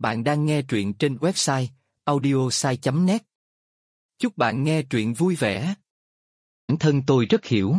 Bạn đang nghe truyện trên website audiosai.net. Chúc bạn nghe truyện vui vẻ. Bản thân tôi rất hiểu.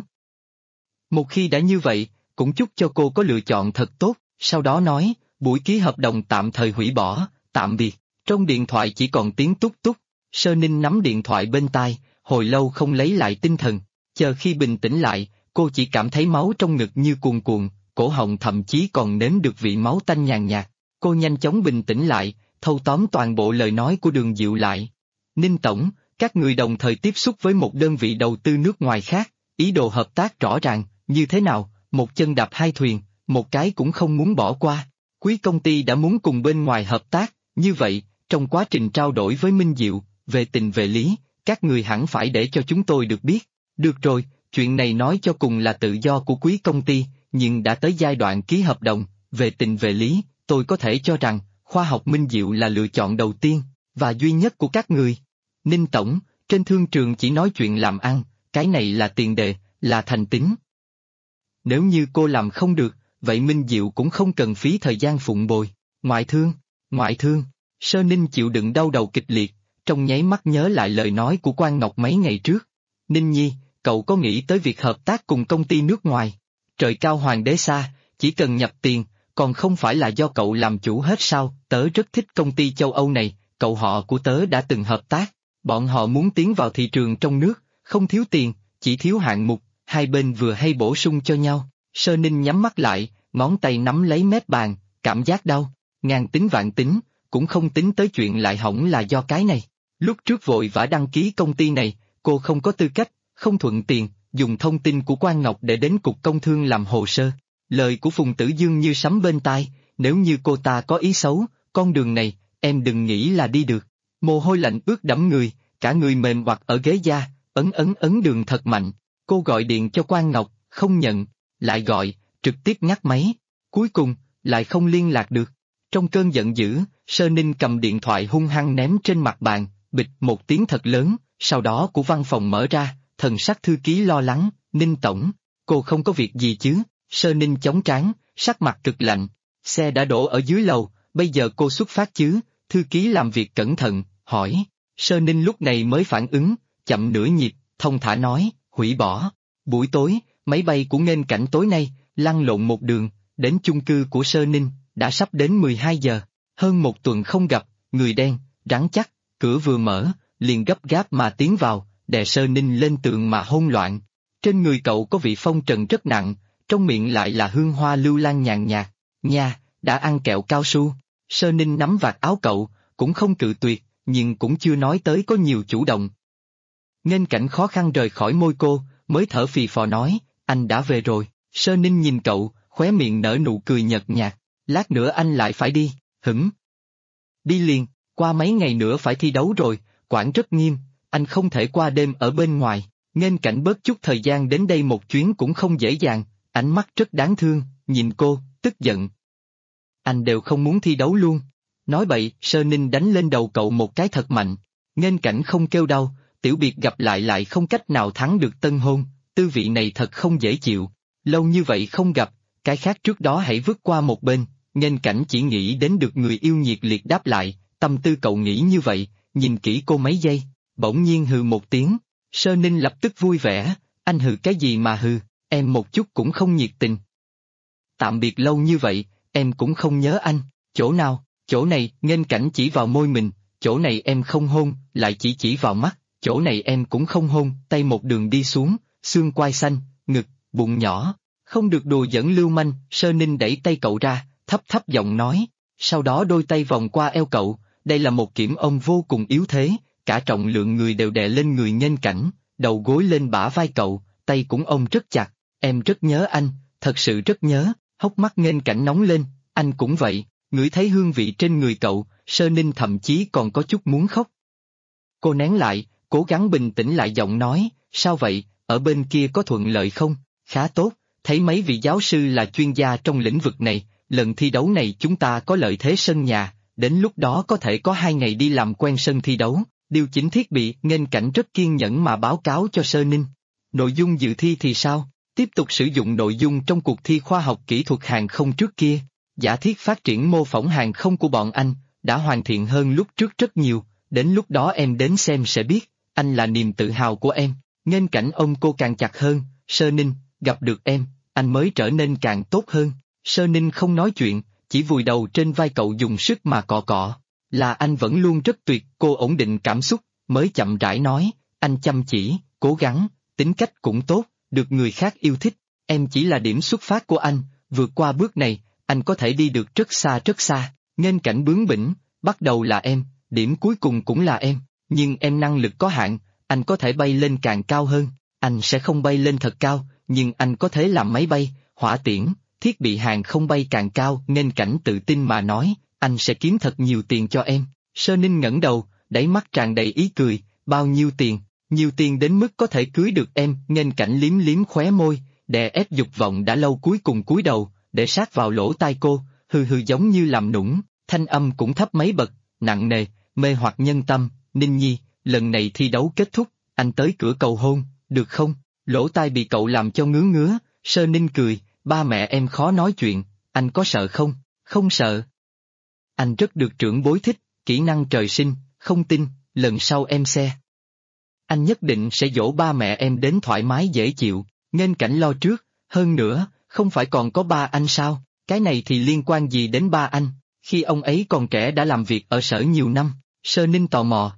Một khi đã như vậy, cũng chúc cho cô có lựa chọn thật tốt, sau đó nói, buổi ký hợp đồng tạm thời hủy bỏ, tạm biệt. Trong điện thoại chỉ còn tiếng túc túc, Sơ Ninh nắm điện thoại bên tai, hồi lâu không lấy lại tinh thần, chờ khi bình tĩnh lại, cô chỉ cảm thấy máu trong ngực như cuồn cuộn, cổ họng thậm chí còn nếm được vị máu tanh nhàn nhạt. Cô nhanh chóng bình tĩnh lại, thâu tóm toàn bộ lời nói của Đường Diệu lại. Ninh Tổng, các người đồng thời tiếp xúc với một đơn vị đầu tư nước ngoài khác, ý đồ hợp tác rõ ràng, như thế nào, một chân đạp hai thuyền, một cái cũng không muốn bỏ qua. Quý công ty đã muốn cùng bên ngoài hợp tác, như vậy, trong quá trình trao đổi với Minh Diệu, về tình về lý, các người hẳn phải để cho chúng tôi được biết. Được rồi, chuyện này nói cho cùng là tự do của quý công ty, nhưng đã tới giai đoạn ký hợp đồng, về tình về lý, tôi có thể cho rằng, khoa học Minh Diệu là lựa chọn đầu tiên, và duy nhất của các người. Ninh Tổng, trên thương trường chỉ nói chuyện làm ăn, cái này là tiền đề, là thành tín. Nếu như cô làm không được, vậy Minh Diệu cũng không cần phí thời gian phụng bồi. Ngoại thương, Sơ Ninh chịu đựng đau đầu kịch liệt, trong nháy mắt nhớ lại lời nói của Quan Ngọc mấy ngày trước. Ninh Nhi, cậu có nghĩ tới việc hợp tác cùng công ty nước ngoài? Trời cao hoàng đế xa, chỉ cần nhập tiền, còn không phải là do cậu làm chủ hết sao? Tớ rất thích công ty châu Âu này, cậu họ của tớ đã từng hợp tác, bọn họ muốn tiến vào thị trường trong nước, không thiếu tiền, chỉ thiếu hạng mục, hai bên vừa hay bổ sung cho nhau. Sơ Ninh nhắm mắt lại, ngón tay nắm lấy mép bàn, cảm giác đau, ngàn tính vạn tính, cũng không tính tới chuyện lại hỏng là do cái này. Lúc trước vội vã đăng ký công ty này, cô không có tư cách, không thuận tiền, dùng thông tin của Quan Ngọc để đến Cục Công Thương làm hồ sơ. Lời của Phùng Tử Dương như sấm bên tai, nếu như cô ta có ý xấu, con đường này, em đừng nghĩ là đi được. Mồ hôi lạnh ướt đẫm người, cả người mềm oặt ở ghế da, ấn đường thật mạnh. Cô gọi điện cho Quan Ngọc, không nhận, lại gọi, trực tiếp ngắt máy. Cuối cùng, lại không liên lạc được. Trong cơn giận dữ, Sơ Ninh cầm điện thoại hung hăng ném trên mặt bàn, bịch một tiếng thật lớn, sau đó của văn phòng mở ra, thần sắc thư ký lo lắng, Ninh Tổng, cô không có việc gì chứ? Sơ Ninh chống trán, sắc mặt cực lạnh, xe đã đổ ở dưới lầu, bây giờ cô xuất phát chứ? Thư ký làm việc cẩn thận, hỏi. Sơ Ninh lúc này mới phản ứng, chậm nửa nhịp, thông thả nói, hủy bỏ. Buổi tối, máy bay của Nghênh Cảnh tối nay, lăn lộn một đường, đến chung cư của Sơ Ninh, đã sắp đến 12 giờ, hơn một tuần không gặp, người đen, rắn chắc, cửa vừa mở, liền gấp gáp mà tiến vào, đè Sơ Ninh lên tường mà hỗn loạn. Trên người cậu có vị phong trần rất nặng, trong miệng lại là hương hoa lưu lan nhàn nhạt, nha, đã ăn kẹo cao su. Sơ Ninh nắm vạt áo cậu, cũng không cự tuyệt, nhưng cũng chưa nói tới có nhiều chủ động. Nghênh Cảnh khó khăn rời khỏi môi cô, mới thở phì phò nói, anh đã về rồi. Sơ Ninh nhìn cậu, khóe miệng nở nụ cười nhợt nhạt, lát nữa anh lại phải đi, hửng. Đi liền, qua mấy ngày nữa phải thi đấu rồi, quản rất nghiêm, anh không thể qua đêm ở bên ngoài. Nghênh Cảnh bớt chút thời gian đến đây một chuyến cũng không dễ dàng, ánh mắt rất đáng thương, nhìn cô, tức giận. Anh đều không muốn thi đấu luôn. Nói bậy, Sơ Ninh đánh lên đầu cậu một cái thật mạnh. Nghênh Cảnh không kêu đau, tiểu biệt gặp lại không cách nào thắng được tân hôn, tư vị này thật không dễ chịu. Lâu như vậy không gặp, cái khác trước đó hãy vứt qua một bên. Nghênh Cảnh chỉ nghĩ đến được người yêu nhiệt liệt đáp lại, tâm tư cậu nghĩ như vậy, nhìn kỹ cô mấy giây, bỗng nhiên hừ một tiếng. Sơ Ninh lập tức vui vẻ, anh hừ cái gì mà hừ, em một chút cũng không nhiệt tình. Tạm biệt lâu như vậy, em cũng không nhớ anh, chỗ nào, chỗ này, Nghênh Cảnh chỉ vào môi mình, chỗ này em không hôn, lại chỉ vào mắt, chỗ này em cũng không hôn, tay một đường đi xuống, xương quai xanh, ngực, bụng nhỏ, không được đùa giỡn lưu manh. Sơ Ninh đẩy tay cậu ra, thấp giọng nói, sau đó đôi tay vòng qua eo cậu, đây là một kiểm ôm vô cùng yếu thế, cả trọng lượng người đều đè lên người Nghênh Cảnh, đầu gối lên bả vai cậu, tay cũng ôm rất chặt, em rất nhớ anh, thật sự rất nhớ. Hốc mắt Nghênh Cảnh nóng lên, anh cũng vậy, ngửi thấy hương vị trên người cậu, Sơ Ninh thậm chí còn có chút muốn khóc. Cô nén lại, cố gắng bình tĩnh lại giọng nói, sao vậy, ở bên kia có thuận lợi không? Khá tốt, thấy mấy vị giáo sư là chuyên gia trong lĩnh vực này, lần thi đấu này chúng ta có lợi thế sân nhà, đến lúc đó có thể có 2 ngày đi làm quen sân thi đấu, điều chỉnh thiết bị. Nghênh Cảnh rất kiên nhẫn mà báo cáo cho Sơ Ninh. Nội dung dự thi thì sao? Tiếp tục sử dụng nội dung trong cuộc thi khoa học kỹ thuật hàng không trước kia, giả thiết phát triển mô phỏng hàng không của bọn anh, đã hoàn thiện hơn lúc trước rất nhiều, đến lúc đó em đến xem sẽ biết, anh là niềm tự hào của em. Nghênh cảnh ôm cô càng chặt hơn, Sơ Ninh, gặp được em, anh mới trở nên càng tốt hơn. Sơ Ninh không nói chuyện, chỉ vùi đầu trên vai cậu dùng sức mà cọ cọ. Là anh vẫn luôn rất tuyệt, cô ổn định cảm xúc, mới chậm rãi nói, anh chăm chỉ, cố gắng, tính cách cũng tốt, được người khác yêu thích, em chỉ là điểm xuất phát của anh, vượt qua bước này, anh có thể đi được rất xa rất xa. Nghênh cảnh bướng bỉnh, bắt đầu là em, điểm cuối cùng cũng là em, nhưng em năng lực có hạn, anh có thể bay lên càng cao hơn, anh sẽ không bay lên thật cao, nhưng anh có thể làm máy bay, hỏa tiễn, thiết bị hàng không bay càng cao. Nghênh cảnh tự tin mà nói, anh sẽ kiếm thật nhiều tiền cho em. Sơ Ninh ngẩng đầu, đáy mắt tràn đầy ý cười, bao nhiêu tiền, nhiều tiền đến mức có thể cưới được em. Nghênh cảnh liếm liếm khóe môi, đè ép dục vọng đã lâu cuối cùng cúi đầu, để sát vào lỗ tai cô, hừ hừ giống như làm nũng, thanh âm cũng thấp mấy bậc, nặng nề, mê hoặc nhân tâm. Ninh Nhi, lần này thi đấu kết thúc, anh tới cửa cầu hôn, được không? Lỗ tai bị cậu làm cho ngứa ngứa. Sơ Ninh cười, ba mẹ em khó nói chuyện, anh có sợ không? Không sợ. Anh rất được trưởng bối thích, kỹ năng trời sinh, không tin, lần sau em xe. Anh nhất định sẽ dỗ ba mẹ em đến thoải mái dễ chịu. Nghênh cảnh lo trước, hơn nữa, không phải còn có ba anh sao? Cái này thì liên quan gì đến ba anh? Khi ông ấy còn trẻ đã làm việc ở sở nhiều năm. Sơ Ninh tò mò,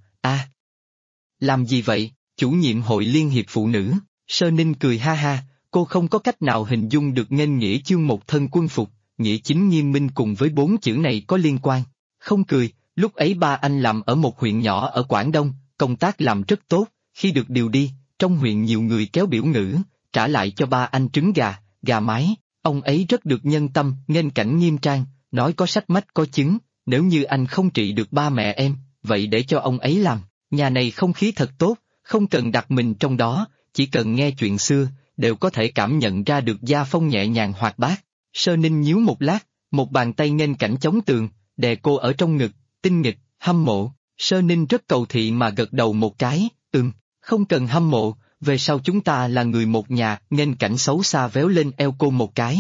làm gì vậy? Chủ nhiệm hội liên hiệp phụ nữ. Sơ Ninh cười ha ha, cô không có cách nào hình dung được nghênh nghĩa chương một thân quân phục, nghĩa chính nghiêm minh cùng với 4 chữ này có liên quan. Không cười, lúc ấy ba anh làm ở một huyện nhỏ ở Quảng Đông, công tác làm rất tốt, khi được điều đi, trong huyện nhiều người kéo biểu ngữ, trả lại cho ba anh trứng gà, gà mái, ông ấy rất được nhân tâm. Nghênh cảnh nghiêm trang, nói có sách mách có chứng, nếu như anh không trị được ba mẹ em, vậy để cho ông ấy làm, nhà này không khí thật tốt, không cần đặt mình trong đó, chỉ cần nghe chuyện xưa, đều có thể cảm nhận ra được gia phong nhẹ nhàng hoạt bát. Sơ Ninh nhíu một lát, một bàn tay nghênh cảnh chống tường, đè cô ở trong ngực, tinh nghịch, hâm mộ. Sơ Ninh rất cầu thị mà gật đầu một cái, không cần hâm mộ, về sau chúng ta là người một nhà. Nghênh cảnh xấu xa véo lên eo cô một cái.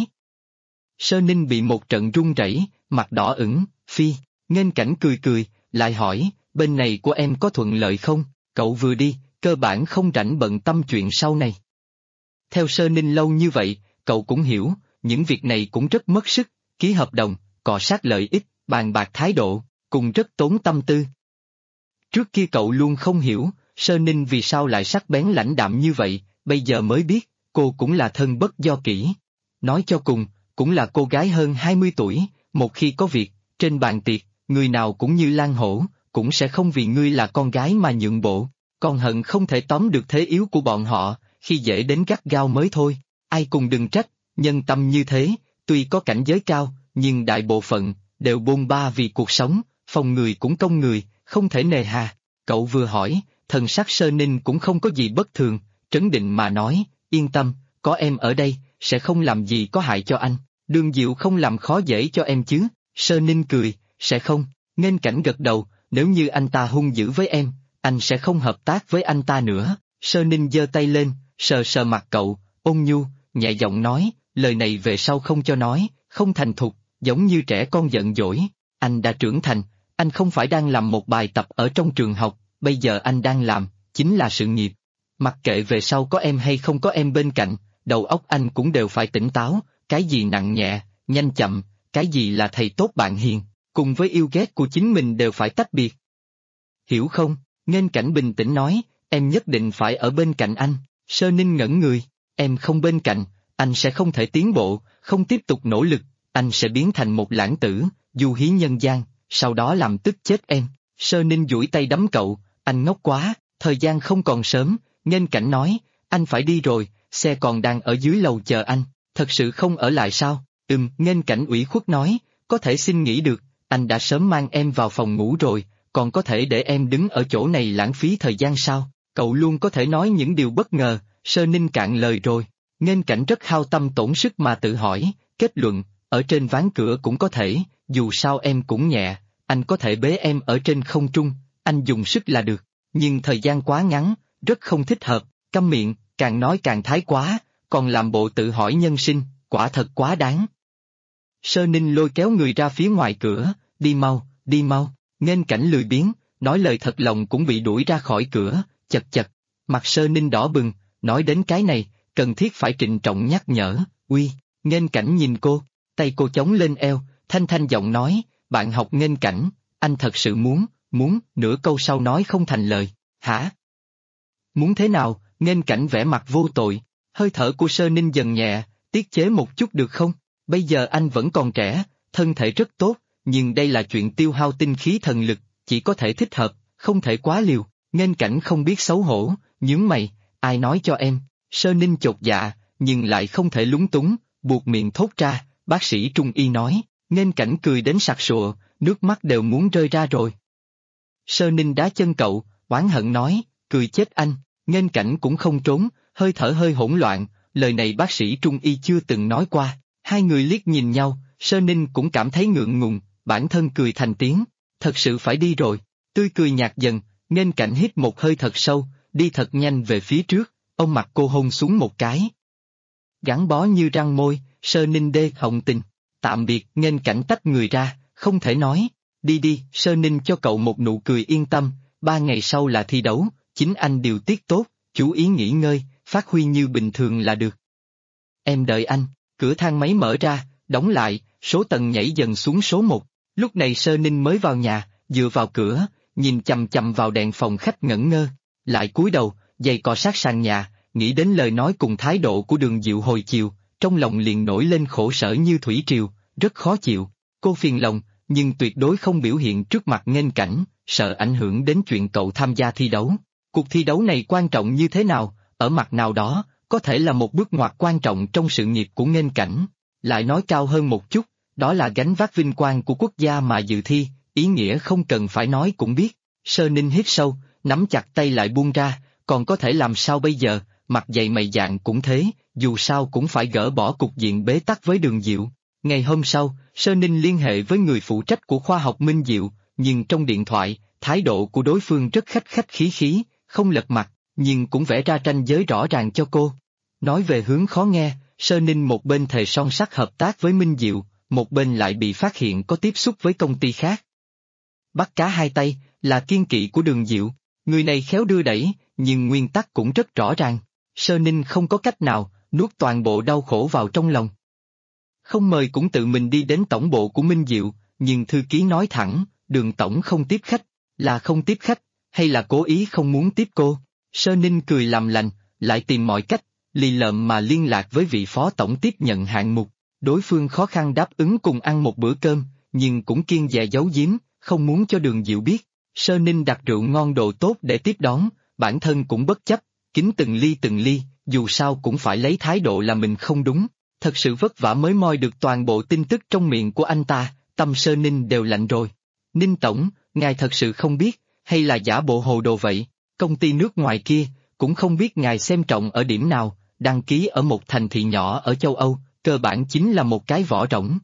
Sơ Ninh bị một trận run rẩy, mặt đỏ ửng, phi. Nghênh cảnh cười cười, lại hỏi, bên này của em có thuận lợi không? Cậu vừa đi, cơ bản không rảnh bận tâm chuyện sau này. Theo Sơ Ninh lâu như vậy, cậu cũng hiểu, những việc này cũng rất mất sức, ký hợp đồng, cọ sát lợi ích, bàn bạc thái độ, cùng rất tốn tâm tư. Trước kia cậu luôn không hiểu, Sơ Ninh vì sao lại sắc bén lãnh đạm như vậy, bây giờ mới biết, cô cũng là thân bất do kỹ. Nói cho cùng, cũng là cô gái hơn 20 tuổi, một khi có việc, trên bàn tiệc, người nào cũng như lang hổ, cũng sẽ không vì ngươi là con gái mà nhượng bộ, còn hận không thể tóm được thế yếu của bọn họ, khi dễ đến gắt gao mới thôi. Ai cùng đừng trách, nhân tâm như thế, tuy có cảnh giới cao, nhưng đại bộ phận, đều bôn ba vì cuộc sống, phòng người cũng công người, không thể nề hà. Cậu vừa hỏi, thần sắc Sơ Ninh cũng không có gì bất thường, trấn định mà nói, yên tâm, có em ở đây, sẽ không làm gì có hại cho anh, Đường Diệu không làm khó dễ cho em chứ. Sơ Ninh cười, sẽ không. Nghênh cảnh gật đầu, nếu như anh ta hung dữ với em, anh sẽ không hợp tác với anh ta nữa. Sơ Ninh giơ tay lên, sờ sờ mặt cậu, ôn nhu, nhẹ giọng nói, lời này về sau không cho nói, không thành thục, giống như trẻ con giận dỗi. Anh đã trưởng thành, anh không phải đang làm một bài tập ở trong trường học, bây giờ anh đang làm, chính là sự nghiệp. Mặc kệ về sau có em hay không có em bên cạnh, đầu óc anh cũng đều phải tỉnh táo, cái gì nặng nhẹ, nhanh chậm, cái gì là thầy tốt bạn hiền, cùng với yêu ghét của chính mình đều phải tách biệt. Hiểu không? Nghênh cảnh bình tĩnh nói, em nhất định phải ở bên cạnh anh. Sơ Ninh ngẩn người, em không bên cạnh, anh sẽ không thể tiến bộ, không tiếp tục nỗ lực, anh sẽ biến thành một lãng tử, du hí nhân gian, sau đó làm tức chết em. Sơ Ninh duỗi tay đấm cậu, anh ngốc quá, thời gian không còn sớm. Nghênh cảnh nói, anh phải đi rồi, xe còn đang ở dưới lầu chờ anh, thật sự không ở lại sao? Nghênh cảnh ủy khuất nói, có thể xin nghỉ được, anh đã sớm mang em vào phòng ngủ rồi, còn có thể để em đứng ở chỗ này lãng phí thời gian sao? Cậu luôn có thể nói những điều bất ngờ. Sơ Ninh cạn lời rồi. Nghênh cảnh rất hao tâm tổn sức mà tự hỏi, kết luận, ở trên ván cửa cũng có thể, dù sao em cũng nhẹ, anh có thể bế em ở trên không trung, anh dùng sức là được, nhưng thời gian quá ngắn, rất không thích hợp. Câm miệng, càng nói càng thái quá, còn làm bộ tự hỏi nhân sinh, quả thật quá đáng. Sơ Ninh lôi kéo người ra phía ngoài cửa, đi mau, đi mau. Nghênh Cảnh lười biếng, nói lời thật lòng cũng bị đuổi ra khỏi cửa, chật chật. Mặt Sơ Ninh đỏ bừng, nói đến cái này, cần thiết phải trịnh trọng nhắc nhở, uy, Nghênh Cảnh nhìn cô, tay cô chống lên eo, thanh thanh giọng nói, bạn học Nghênh Cảnh, anh thật sự muốn, nửa câu sau nói không thành lời, hả? Muốn thế nào? Nghênh Cảnh vẻ mặt vô tội, hơi thở của Sơ Ninh dần nhẹ, tiết chế một chút được không? Bây giờ anh vẫn còn trẻ, thân thể rất tốt, nhưng đây là chuyện tiêu hao tinh khí thần lực, chỉ có thể thích hợp, không thể quá liều. Nghênh Cảnh không biết xấu hổ, nhướng mày, ai nói cho em? Sơ Ninh chột dạ, nhưng lại không thể lúng túng, buộc miệng thốt ra, bác sĩ Trung Y nói. Nghênh Cảnh cười đến sặc sụa, nước mắt đều muốn rơi ra rồi. Sơ Ninh đá chân cậu, oán hận nói, cười chết anh. Nghênh Cảnh cũng không trốn, hơi thở hơi hỗn loạn, lời này bác sĩ Trung Y chưa từng nói qua. Hai người liếc nhìn nhau, Sơ Ninh cũng cảm thấy ngượng ngùng, bản thân cười thành tiếng, thật sự phải đi rồi. Tươi cười nhạt dần, Nghênh Cảnh hít một hơi thật sâu, đi thật nhanh về phía trước, ông mặt cô hôn xuống một cái. Gắn bó như răng môi, Sơ Ninh đê hồng tình. Tạm biệt. Nghênh Cảnh tách người ra, không thể nói. Đi đi. Sơ Ninh cho cậu một nụ cười yên tâm, 3 ngày sau là thi đấu, chính anh điều tiết tốt, chú ý nghỉ ngơi, phát huy như bình thường là được. Em đợi anh. Cửa thang máy mở ra, đóng lại, số tầng nhảy dần xuống số 1. Lúc này Sơ Ninh mới vào nhà, dựa vào cửa, nhìn chằm chằm vào đèn phòng khách ngẩn ngơ, lại cúi đầu, giày cọ sát sàn nhà, nghĩ đến lời nói cùng thái độ của Đường Diệu hồi chiều, trong lòng liền nổi lên khổ sở như thủy triều, rất khó chịu. Cô phiền lòng, nhưng tuyệt đối không biểu hiện trước mặt Nghênh Cảnh, sợ ảnh hưởng đến chuyện cậu tham gia thi đấu. Cuộc thi đấu này quan trọng như thế nào, ở mặt nào đó, có thể là một bước ngoặt quan trọng trong sự nghiệp của Nghênh Cảnh. Lại nói cao hơn một chút, đó là gánh vác vinh quang của quốc gia mà dự thi, ý nghĩa không cần phải nói cũng biết. Sơ Ninh hít sâu, nắm chặt tay lại buông ra, còn có thể làm sao bây giờ, mặt dày mày dạn cũng thế, dù sao cũng phải gỡ bỏ cục diện bế tắc với Đường Diệu. Ngày hôm sau, Sơ Ninh liên hệ với người phụ trách của khoa học Minh Diệu, nhưng trong điện thoại, thái độ của đối phương rất khách khách khí khí, không lật mặt, nhưng cũng vẽ ra ranh giới rõ ràng cho cô. Nói về hướng khó nghe, Sơ Ninh một bên thề son sắt hợp tác với Minh Diệu, một bên lại bị phát hiện có tiếp xúc với công ty khác. Bắt cá hai tay, là kiêng kỵ của Đường Diệu, người này khéo đưa đẩy, nhưng nguyên tắc cũng rất rõ ràng. Sơ Ninh không có cách nào, nuốt toàn bộ đau khổ vào trong lòng. Không mời cũng tự mình đi đến tổng bộ của Minh Diệu, nhưng thư ký nói thẳng, Đường tổng không tiếp khách, là không tiếp khách, hay là cố ý không muốn tiếp cô. Sơ Ninh cười làm lành, lại tìm mọi cách, lì lợm mà liên lạc với vị phó tổng tiếp nhận hạng mục. Đối phương khó khăn đáp ứng cùng ăn một bữa cơm, nhưng cũng kiêng dè giấu giếm, không muốn cho Đường Diệu biết. Sơ Ninh đặt rượu ngon đồ tốt để tiếp đón, bản thân cũng bất chấp, kính từng ly, dù sao cũng phải lấy thái độ là mình không đúng. Thật sự vất vả mới moi được toàn bộ tin tức trong miệng của anh ta, tâm Sơ Ninh đều lạnh rồi. Ninh tổng, ngài thật sự không biết, hay là giả bộ hồ đồ vậy? Công ty nước ngoài kia, cũng không biết ngài xem trọng ở điểm nào, đăng ký ở một thành thị nhỏ ở châu Âu, cơ bản chính là một cái vỏ rỗng.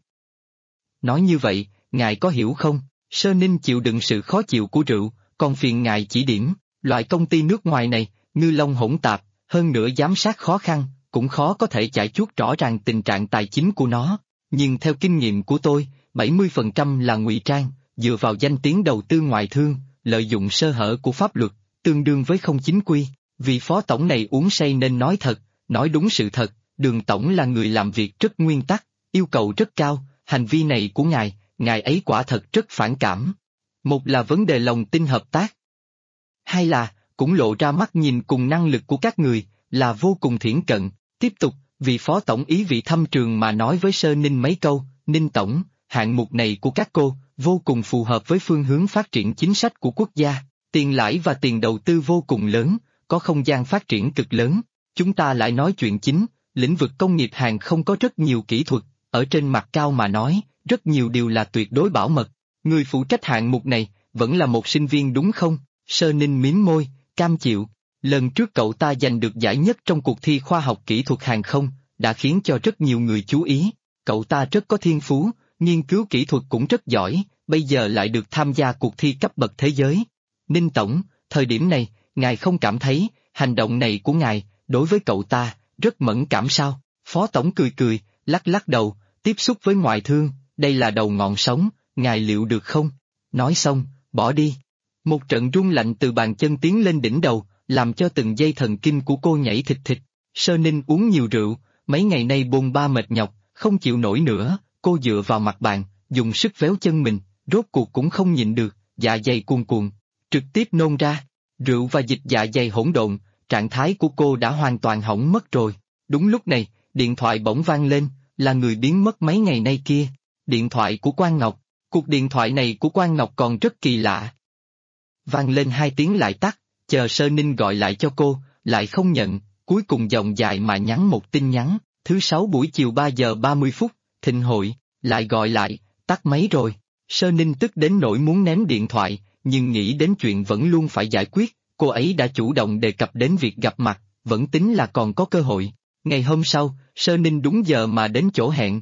Nói như vậy, ngài có hiểu không? Sơ Ninh chịu đựng sự khó chịu của rượu, còn phiền ngài chỉ điểm, loại công ty nước ngoài này, ngư long hỗn tạp, hơn nữa giám sát khó khăn, cũng khó có thể chải chuốt rõ ràng tình trạng tài chính của nó. Nhưng theo kinh nghiệm của tôi, 70% là ngụy trang, dựa vào danh tiếng đầu tư ngoại thương, lợi dụng sơ hở của pháp luật, tương đương với không chính quy. Vị phó tổng này uống say nên nói thật, nói đúng sự thật, Đường tổng là người làm việc rất nguyên tắc, yêu cầu rất cao, hành vi này của ngài ấy quả thật rất phản cảm. Một là vấn đề lòng tin hợp tác. Hai là, cũng lộ ra mắt nhìn cùng năng lực của các người, là vô cùng thiển cận. Tiếp tục, vị phó tổng ý vị thâm trường mà nói với Sơ Ninh mấy câu, Ninh tổng, hạng mục này của các cô, vô cùng phù hợp với phương hướng phát triển chính sách của quốc gia, tiền lãi và tiền đầu tư vô cùng lớn, có không gian phát triển cực lớn. Chúng ta lại nói chuyện chính, lĩnh vực công nghiệp hàng không có rất nhiều kỹ thuật, ở trên mặt cao mà nói, rất nhiều điều là tuyệt đối bảo mật. Người phụ trách hạng mục này, vẫn là một sinh viên đúng không? Sơ Ninh mím môi, cam chịu. Lần trước cậu ta giành được giải nhất trong cuộc thi khoa học kỹ thuật hàng không, đã khiến cho rất nhiều người chú ý. Cậu ta rất có thiên phú, nghiên cứu kỹ thuật cũng rất giỏi, bây giờ lại được tham gia cuộc thi cấp bậc thế giới. Ninh tổng, thời điểm này, ngài không cảm thấy, hành động này của ngài, đối với cậu ta, rất mẫn cảm sao? Phó tổng cười cười, lắc lắc đầu, tiếp xúc với ngoại thương, đây là đầu ngọn sóng, ngài liệu được không? Nói xong, bỏ đi. Một trận rung lạnh từ bàn chân tiến lên đỉnh đầu, làm cho từng dây thần kinh của cô nhảy thịt thịt. Sơ Ninh uống nhiều rượu, mấy ngày nay bôn ba mệt nhọc, không chịu nổi nữa, cô dựa vào mặt bàn, dùng sức véo chân mình, rốt cuộc cũng không nhịn được, dạ dày cuồn cuộn, trực tiếp nôn ra. Rượu và dịch dạ dày hỗn độn, trạng thái của cô đã hoàn toàn hỏng mất rồi. Đúng lúc này, điện thoại bỗng vang lên, là người biến mất mấy ngày nay kia. Điện thoại của Quang Ngọc. Cuộc điện thoại này của Quang Ngọc còn rất kỳ lạ. Vang lên 2 tiếng lại tắt, chờ Sơ Ninh gọi lại cho cô, lại không nhận, cuối cùng dòng dài mà nhắn một tin nhắn, thứ 6 buổi chiều 3 giờ 30 phút, thịnh hội, lại gọi lại, tắt máy rồi. Sơ Ninh tức đến nỗi muốn ném điện thoại, nhưng nghĩ đến chuyện vẫn luôn phải giải quyết, cô ấy đã chủ động đề cập đến việc gặp mặt, vẫn tính là còn có cơ hội. Ngày hôm sau, Sơ Ninh đúng giờ mà đến chỗ hẹn.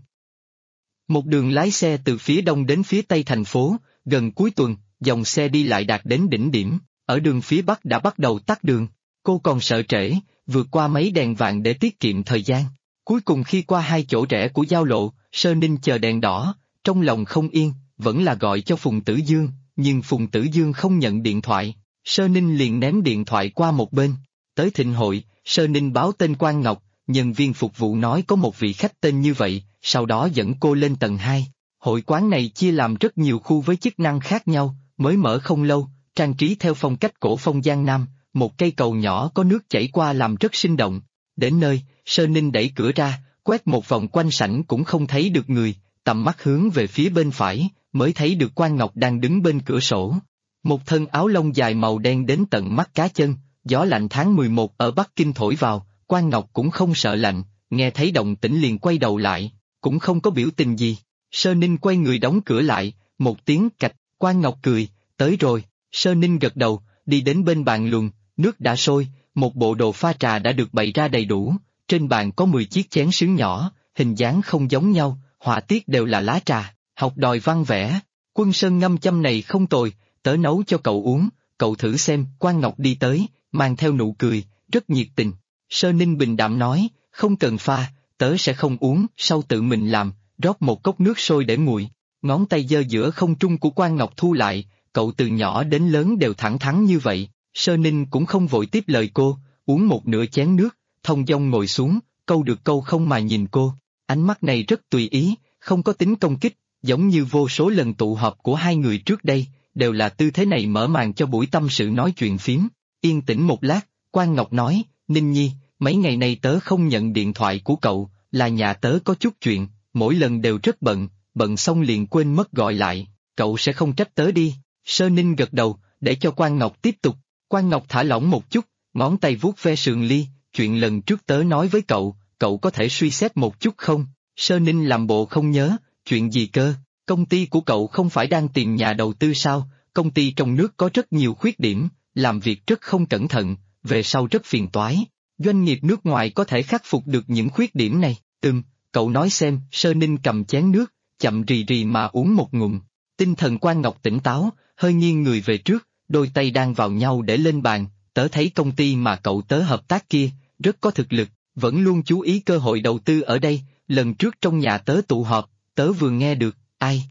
Một đường lái xe từ phía đông đến phía tây thành phố, gần cuối tuần, dòng xe đi lại đạt đến đỉnh điểm, ở đường phía bắc đã bắt đầu tắc đường. Cô còn sợ trễ, vượt qua mấy đèn vàng để tiết kiệm thời gian. Cuối cùng khi qua 2 chỗ rẽ của giao lộ, Sơ Ninh chờ đèn đỏ, trong lòng không yên, vẫn là gọi cho Phùng Tử Dương, nhưng Phùng Tử Dương không nhận điện thoại. Sơ Ninh liền ném điện thoại qua một bên. Tới thịnh hội, Sơ Ninh báo tên Quang Ngọc, nhân viên phục vụ nói có một vị khách tên như vậy, sau đó dẫn cô lên tầng 2. Hội quán này chia làm rất nhiều khu với chức năng khác nhau, mới mở không lâu, trang trí theo phong cách cổ phong Giang Nam, một cây cầu nhỏ có nước chảy qua làm rất sinh động. Đến nơi, Sơ Ninh đẩy cửa ra, quét một vòng quanh sảnh cũng không thấy được người, tầm mắt hướng về phía bên phải, mới thấy được Quang Ngọc đang đứng bên cửa sổ. Một thân áo lông dài màu đen đến tận mắt cá chân, gió lạnh tháng 11 ở Bắc Kinh thổi vào, Quang Ngọc cũng không sợ lạnh, nghe thấy động tĩnh liền quay đầu lại, cũng không có biểu tình gì. Sơ Ninh quay người đóng cửa lại, một tiếng cạch, Quang Ngọc cười, tới rồi. Sơ Ninh gật đầu, đi đến bên bàn luồn, nước đã sôi, một bộ đồ pha trà đã được bày ra đầy đủ, trên bàn có 10 chiếc chén sứ nhỏ, hình dáng không giống nhau, họa tiết đều là lá trà, học đòi văn vẽ. Quân Sơn ngâm châm này không tồi, tớ nấu cho cậu uống, cậu thử xem. Quang Ngọc đi tới, mang theo nụ cười, rất nhiệt tình. Sơ Ninh bình đạm nói, không cần pha, tớ sẽ không uống, sau tự mình làm, rót một cốc nước sôi để nguội. Ngón tay giơ giữa không trung của Quang Ngọc thu lại, cậu từ nhỏ đến lớn đều thẳng thắn như vậy. Sơ Ninh cũng không vội tiếp lời cô, uống một nửa chén nước, thong dong ngồi xuống, câu được câu không mà nhìn cô. Ánh mắt này rất tùy ý, không có tính công kích, giống như vô số lần tụ họp của hai người trước đây, đều là tư thế này mở màn cho buổi tâm sự nói chuyện phím. Yên tĩnh một lát, Quang Ngọc nói, Ninh Nhi, mấy ngày nay tớ không nhận điện thoại của cậu, là nhà tớ có chút chuyện, mỗi lần đều rất bận, bận xong liền quên mất gọi lại, cậu sẽ không trách tớ đi. Sơ Ninh gật đầu, để cho Quang Ngọc tiếp tục. Quang Ngọc thả lỏng một chút, ngón tay vuốt ve sườn ly, chuyện lần trước tớ nói với cậu có thể suy xét một chút không? Sơ Ninh làm bộ không nhớ, chuyện gì cơ? Công ty của cậu không phải đang tìm nhà đầu tư sao? Công ty trong nước có rất nhiều khuyết điểm, làm việc rất không cẩn thận, về sau rất phiền toái. Doanh nghiệp nước ngoài có thể khắc phục được những khuyết điểm này. Cậu nói xem. Sơ Ninh cầm chén nước, chậm rì rì mà uống một ngụm. Tinh thần Quang Ngọc tỉnh táo, hơi nghiêng người về trước, đôi tay đang vào nhau để lên bàn. Tớ thấy công ty mà cậu tớ hợp tác kia, rất có thực lực, vẫn luôn chú ý cơ hội đầu tư ở đây. Lần trước trong nhà tớ tụ họp, tớ vừa nghe được, ai?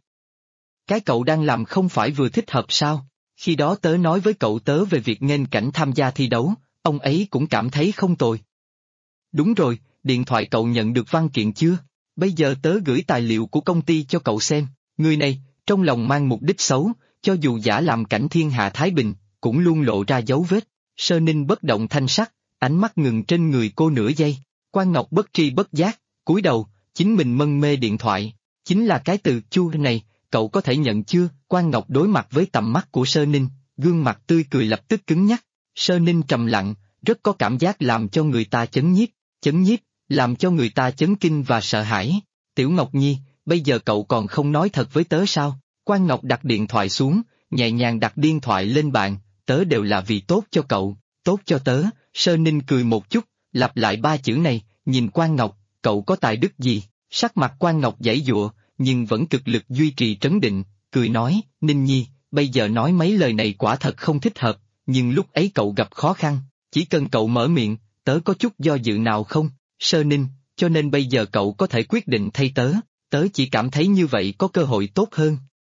Cái cậu đang làm không phải vừa thích hợp sao? Khi đó tớ nói với cậu tớ về việc nghênh cảnh tham gia thi đấu, ông ấy cũng cảm thấy không tồi. Đúng rồi, điện thoại cậu nhận được văn kiện chưa? Bây giờ tớ gửi tài liệu của công ty cho cậu xem. Người này, trong lòng mang mục đích xấu, cho dù giả làm cảnh thiên hạ thái bình, cũng luôn lộ ra dấu vết. Sơ Ninh bất động thanh sắc, ánh mắt ngừng trên người cô nửa giây. Quang Ngọc bất tri bất giác, cúi đầu, chính mình mân mê điện thoại. Chính là cái từ chu này, cậu có thể nhận chưa? Quang Ngọc đối mặt với tầm mắt của Sơ Ninh, gương mặt tươi cười lập tức cứng nhắc. Sơ Ninh trầm lặng, rất có cảm giác làm cho người ta chấn nhiếp, làm cho người ta chấn kinh và sợ hãi. Tiểu Ngọc Nhi, bây giờ cậu còn không nói thật với tớ sao? Quang Ngọc đặt điện thoại xuống, nhẹ nhàng đặt điện thoại lên bàn, tớ đều là vì tốt cho cậu, tốt cho tớ. Sơ Ninh cười một chút, lặp lại 3 chữ này, nhìn Quang Ngọc, cậu có tài đức gì? Sắc mặt Quang Ngọc giãy giụa, nhưng vẫn cực lực duy trì trấn định, cười nói, Ninh Nhi, bây giờ nói mấy lời này quả thật không thích hợp, nhưng lúc ấy cậu gặp khó khăn, chỉ cần cậu mở miệng, tớ có chút do dự nào không? Sơ Ninh, cho nên bây giờ cậu có thể quyết định thay tớ, tớ chỉ cảm thấy như vậy có cơ hội tốt hơn.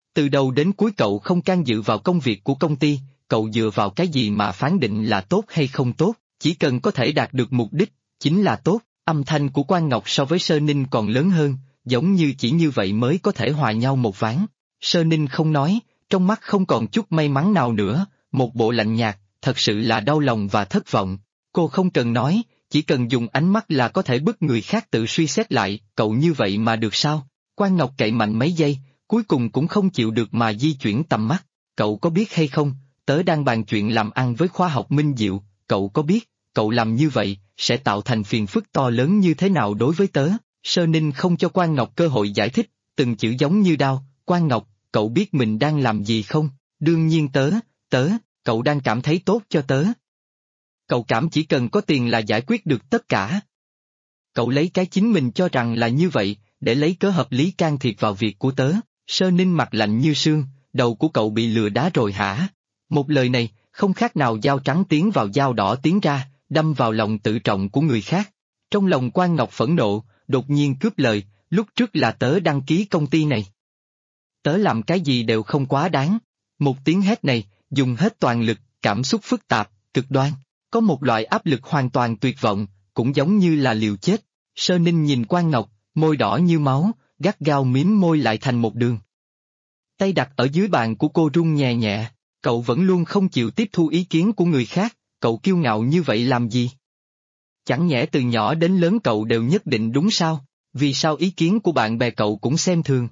Từ đầu đến cuối cậu không can dự vào công việc của công ty, cậu dựa vào cái gì mà phán định là tốt hay không tốt, chỉ cần có thể đạt được mục đích, chính là tốt. Âm thanh của Quan Ngọc so với Sơ Ninh còn lớn hơn, giống như chỉ như vậy mới có thể hòa nhau một ván. Sơ Ninh không nói, trong mắt không còn chút may mắn nào nữa, một bộ lạnh nhạt, thật sự là đau lòng và thất vọng. Cô không cần nói, chỉ cần dùng ánh mắt là có thể bức người khác tự suy xét lại, cậu như vậy mà được sao? Quan Ngọc cậy mạnh mấy giây, cuối cùng cũng không chịu được mà di chuyển tầm mắt. Cậu có biết hay không, tớ đang bàn chuyện làm ăn với khoa học Minh Diệu, cậu có biết, cậu làm như vậy, sẽ tạo thành phiền phức to lớn như thế nào đối với tớ? Sơ Ninh không cho Quan Ngọc cơ hội giải thích, từng chữ giống như đao. Quan Ngọc, cậu biết mình đang làm gì không? Đương nhiên cậu đang cảm thấy tốt cho tớ. Cậu cảm chỉ cần có tiền là giải quyết được tất cả. Cậu lấy cái chính mình cho rằng là như vậy, để lấy cớ hợp lý can thiệp vào việc của tớ. Sơ Ninh mặt lạnh như sương, đầu của cậu bị lừa đá rồi hả? Một lời này, không khác nào dao trắng tiến vào dao đỏ tiến ra, đâm vào lòng tự trọng của người khác. Trong lòng Quan Ngọc phẫn nộ, đột nhiên cướp lời, lúc trước là tớ đăng ký công ty này. Tớ làm cái gì đều không quá đáng. Một tiếng hét này, dùng hết toàn lực, cảm xúc phức tạp, cực đoan. Có một loại áp lực hoàn toàn tuyệt vọng, cũng giống như là liều chết. Sơ Ninh nhìn Quan Ngọc, môi đỏ như máu, gắt gao mím môi lại thành một đường. Tay đặt ở dưới bàn của cô run nhẹ nhẹ, cậu vẫn luôn không chịu tiếp thu ý kiến của người khác, cậu kiêu ngạo như vậy làm gì? Chẳng nhẽ từ nhỏ đến lớn cậu đều nhất định đúng sao? Vì sao ý kiến của bạn bè cậu cũng xem thường?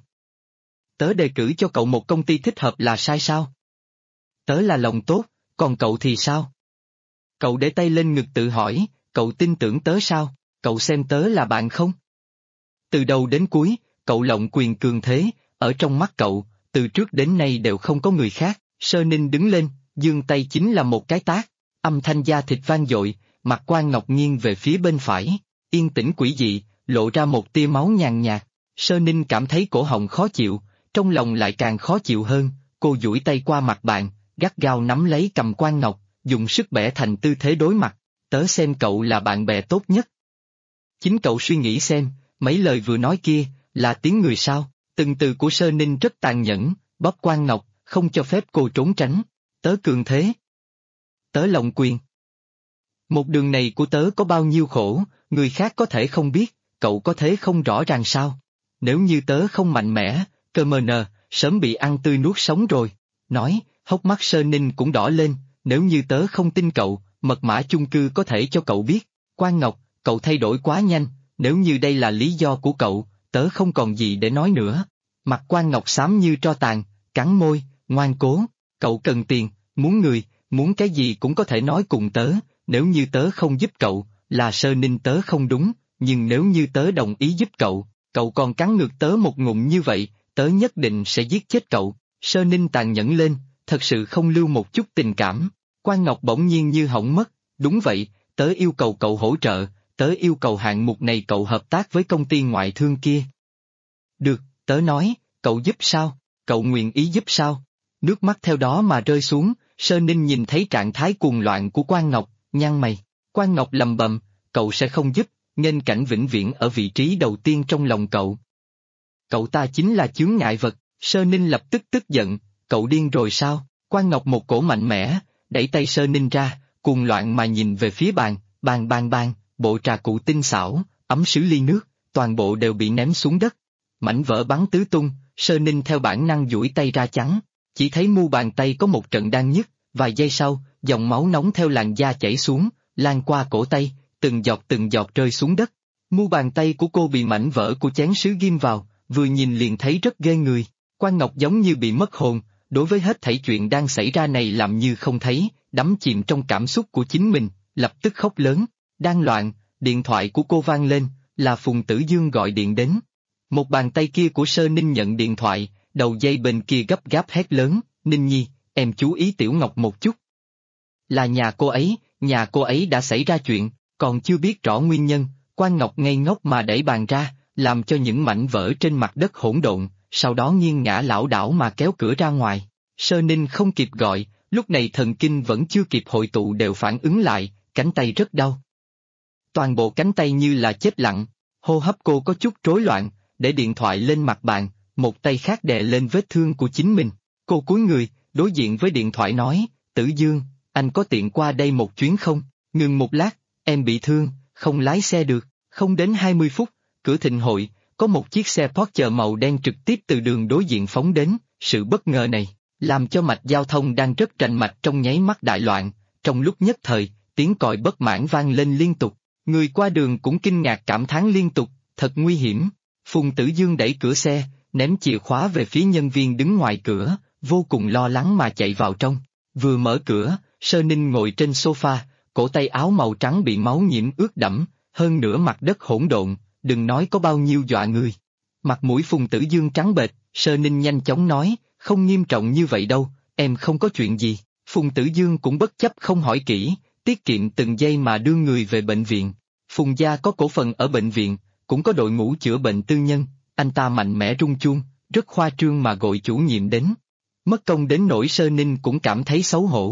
Tớ đề cử cho cậu một công ty thích hợp là sai sao? Tớ là lòng tốt, còn cậu thì sao? Cậu để tay lên ngực tự hỏi, cậu tin tưởng tớ sao? Cậu xem tớ là bạn không? Từ đầu đến cuối, cậu lộng quyền cường thế, ở trong mắt cậu, từ trước đến nay đều không có người khác. Sơ Ninh đứng lên, giương tay chính là một cái tát, âm thanh da thịt vang dội, mặt Quan Ngọc nghiêng về phía bên phải, yên tĩnh quỷ dị, lộ ra một tia máu nhàn nhạt. Sơ Ninh cảm thấy cổ họng khó chịu, trong lòng lại càng khó chịu hơn, cô duỗi tay qua mặt bạn, gắt gao nắm lấy cầm Quan Ngọc, dùng sức bẻ thành tư thế đối mặt. Tớ xem cậu là bạn bè tốt nhất. Chính cậu suy nghĩ xem, mấy lời vừa nói kia, là tiếng người sao? Từng từ của Sơ Ninh rất tàn nhẫn, bóp Quan Ngọc, không cho phép cô trốn tránh. Tớ cường thế. Tớ lộng quyền. Một đường này của tớ có bao nhiêu khổ, người khác có thể không biết, cậu có thể không rõ ràng sao? Nếu như tớ không mạnh mẽ, cơ mờ nờ, sớm bị ăn tươi nuốt sống rồi. Nói, hốc mắt Sơ Ninh cũng đỏ lên, nếu như tớ không tin cậu, mật mã chung cư có thể cho cậu biết. Quan Ngọc, cậu thay đổi quá nhanh, nếu như đây là lý do của cậu, tớ không còn gì để nói nữa. Mặt Quan Ngọc xám như tro tàn, cắn môi, ngoan cố, cậu cần tiền, muốn người, muốn cái gì cũng có thể nói cùng tớ, nếu như tớ không giúp cậu, là Sơ Ninh tớ không đúng, nhưng nếu như tớ đồng ý giúp cậu, cậu còn cắn ngược tớ một ngụm như vậy, tớ nhất định sẽ giết chết cậu. Sơ Ninh tàn nhẫn lên, thật sự không lưu một chút tình cảm. Quan Ngọc bỗng nhiên như hỏng mất, đúng vậy, tớ yêu cầu cậu hỗ trợ, tớ yêu cầu hạng mục này cậu hợp tác với công ty ngoại thương kia. Được, tớ nói, cậu giúp sao, cậu nguyện ý giúp sao? Nước mắt theo đó mà rơi xuống, Sơ Ninh nhìn thấy trạng thái cuồng loạn của Quan Ngọc, nhăn mày. Quan Ngọc lầm bầm, cậu sẽ không giúp, nghênh cảnh vĩnh viễn ở vị trí đầu tiên trong lòng cậu. Cậu ta chính là chướng ngại vật. Sơ Ninh lập tức tức giận, cậu điên rồi sao? Quan Ngọc một cổ mạnh mẽ, đẩy tay Sơ Ninh ra, cuồng loạn mà nhìn về phía bàn, bang, bộ trà cụ tinh xảo, ấm sứ ly nước, toàn bộ đều bị ném xuống đất. Mảnh vỡ bắn tứ tung, Sơ Ninh theo bản năng duỗi tay ra chắn, chỉ thấy mu bàn tay có một trận đau nhức, vài giây sau, dòng máu nóng theo làn da chảy xuống, lan qua cổ tay, từng giọt rơi xuống đất. Mu bàn tay của cô bị mảnh vỡ của chén sứ ghim vào, vừa nhìn liền thấy rất ghê người. Quan Ngọc giống như bị mất hồn, đối với hết thảy chuyện đang xảy ra này làm như không thấy, đắm chìm trong cảm xúc của chính mình, lập tức khóc lớn. Đang loạn, điện thoại của cô vang lên, là Phùng Tử Dương gọi điện đến. Một bàn tay kia của Sơ Ninh nhận điện thoại, đầu dây bên kia gấp gáp hét lớn, Ninh Nhi, em chú ý Tiểu Ngọc một chút. Là nhà cô ấy đã xảy ra chuyện, còn chưa biết rõ nguyên nhân. Quan Ngọc ngây ngốc mà đẩy bàn ra, làm cho những mảnh vỡ trên mặt đất hỗn độn, sau đó nghiêng ngã lảo đảo mà kéo cửa ra ngoài. Sơ Ninh không kịp gọi, lúc này thần kinh vẫn chưa kịp hội tụ đều phản ứng lại, cánh tay rất đau. Toàn bộ cánh tay như là chết lặng, hô hấp cô có chút rối loạn, để điện thoại lên mặt bàn, một tay khác đè lên vết thương của chính mình. Cô cúi người, đối diện với điện thoại nói, Tử Dương, anh có tiện qua đây một chuyến không? Ngừng một lát, em bị thương, không lái xe được. Không đến 20 phút, cửa thịnh hội, có một chiếc xe Porsche màu đen trực tiếp từ đường đối diện phóng đến. Sự bất ngờ này, làm cho mạch giao thông đang rất rành mạch trong nháy mắt đại loạn. Trong lúc nhất thời, tiếng còi bất mãn vang lên liên tục. Người qua đường cũng kinh ngạc cảm thán liên tục, thật nguy hiểm. Phùng Tử Dương đẩy cửa xe, ném chìa khóa về phía nhân viên đứng ngoài cửa, vô cùng lo lắng mà chạy vào trong. Vừa mở cửa, Sơ Ninh ngồi trên sofa, cổ tay áo màu trắng bị máu nhiễm ướt đẫm, hơn nữa mặt đất hỗn độn, đừng nói có bao nhiêu dọa người. Mặt mũi Phùng Tử Dương trắng bệch, Sơ Ninh nhanh chóng nói, không nghiêm trọng như vậy đâu, em không có chuyện gì. Phùng Tử Dương cũng bất chấp không hỏi kỹ, tiết kiệm từng giây mà đưa người về bệnh viện. Phùng gia có cổ phần ở bệnh viện, cũng có đội ngũ chữa bệnh tư nhân, anh ta mạnh mẽ rung chuông, rất khoa trương mà gọi chủ nhiệm đến. Mất công đến nỗi Sơ Ninh cũng cảm thấy xấu hổ.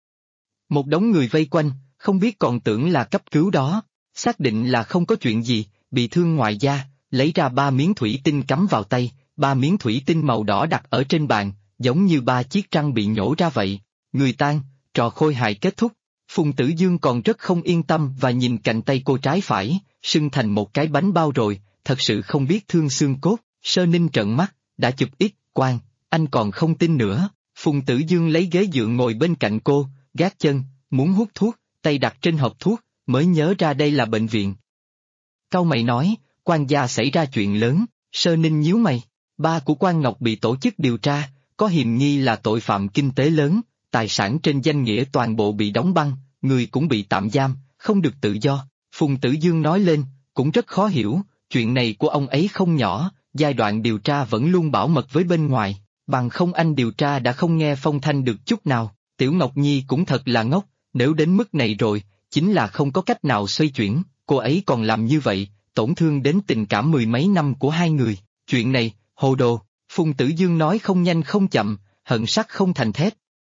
Một đống người vây quanh, không biết còn tưởng là cấp cứu đó, xác định là không có chuyện gì, bị thương ngoài da, lấy ra 3 miếng thủy tinh cắm vào tay, 3 miếng thủy tinh màu đỏ đặt ở trên bàn, giống như 3 chiếc răng bị nhổ ra vậy. Người tan, trò khôi hài kết thúc. Phùng Tử Dương còn rất không yên tâm và nhìn cạnh tay cô trái phải, sưng thành một cái bánh bao rồi, thật sự không biết thương xương cốt. Sơ Ninh trợn mắt, đã chụp X quang, anh còn không tin nữa. Phùng Tử Dương lấy ghế dựa ngồi bên cạnh cô, gác chân, muốn hút thuốc, tay đặt trên hộp thuốc, mới nhớ ra đây là bệnh viện. Cau mày nói, Quan gia xảy ra chuyện lớn. Sơ Ninh nhíu mày, ba của Quan Ngọc bị tổ chức điều tra, có hiềm nghi là tội phạm kinh tế lớn, tài sản trên danh nghĩa toàn bộ bị đóng băng, người cũng bị tạm giam, không được tự do. Phùng Tử Dương nói lên, cũng rất khó hiểu, chuyện này của ông ấy không nhỏ, giai đoạn điều tra vẫn luôn bảo mật với bên ngoài, bằng không anh điều tra đã không nghe phong thanh được chút nào. Tiểu Ngọc Nhi cũng thật là ngốc, nếu đến mức này rồi, chính là không có cách nào xoay chuyển, cô ấy còn làm như vậy, tổn thương đến tình cảm 10 mấy năm của hai người. Chuyện này, hồ đồ. Phùng Tử Dương nói không nhanh không chậm, hận sắt không thành thép.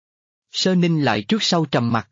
Sơ Ninh lại trước sau trầm mặt,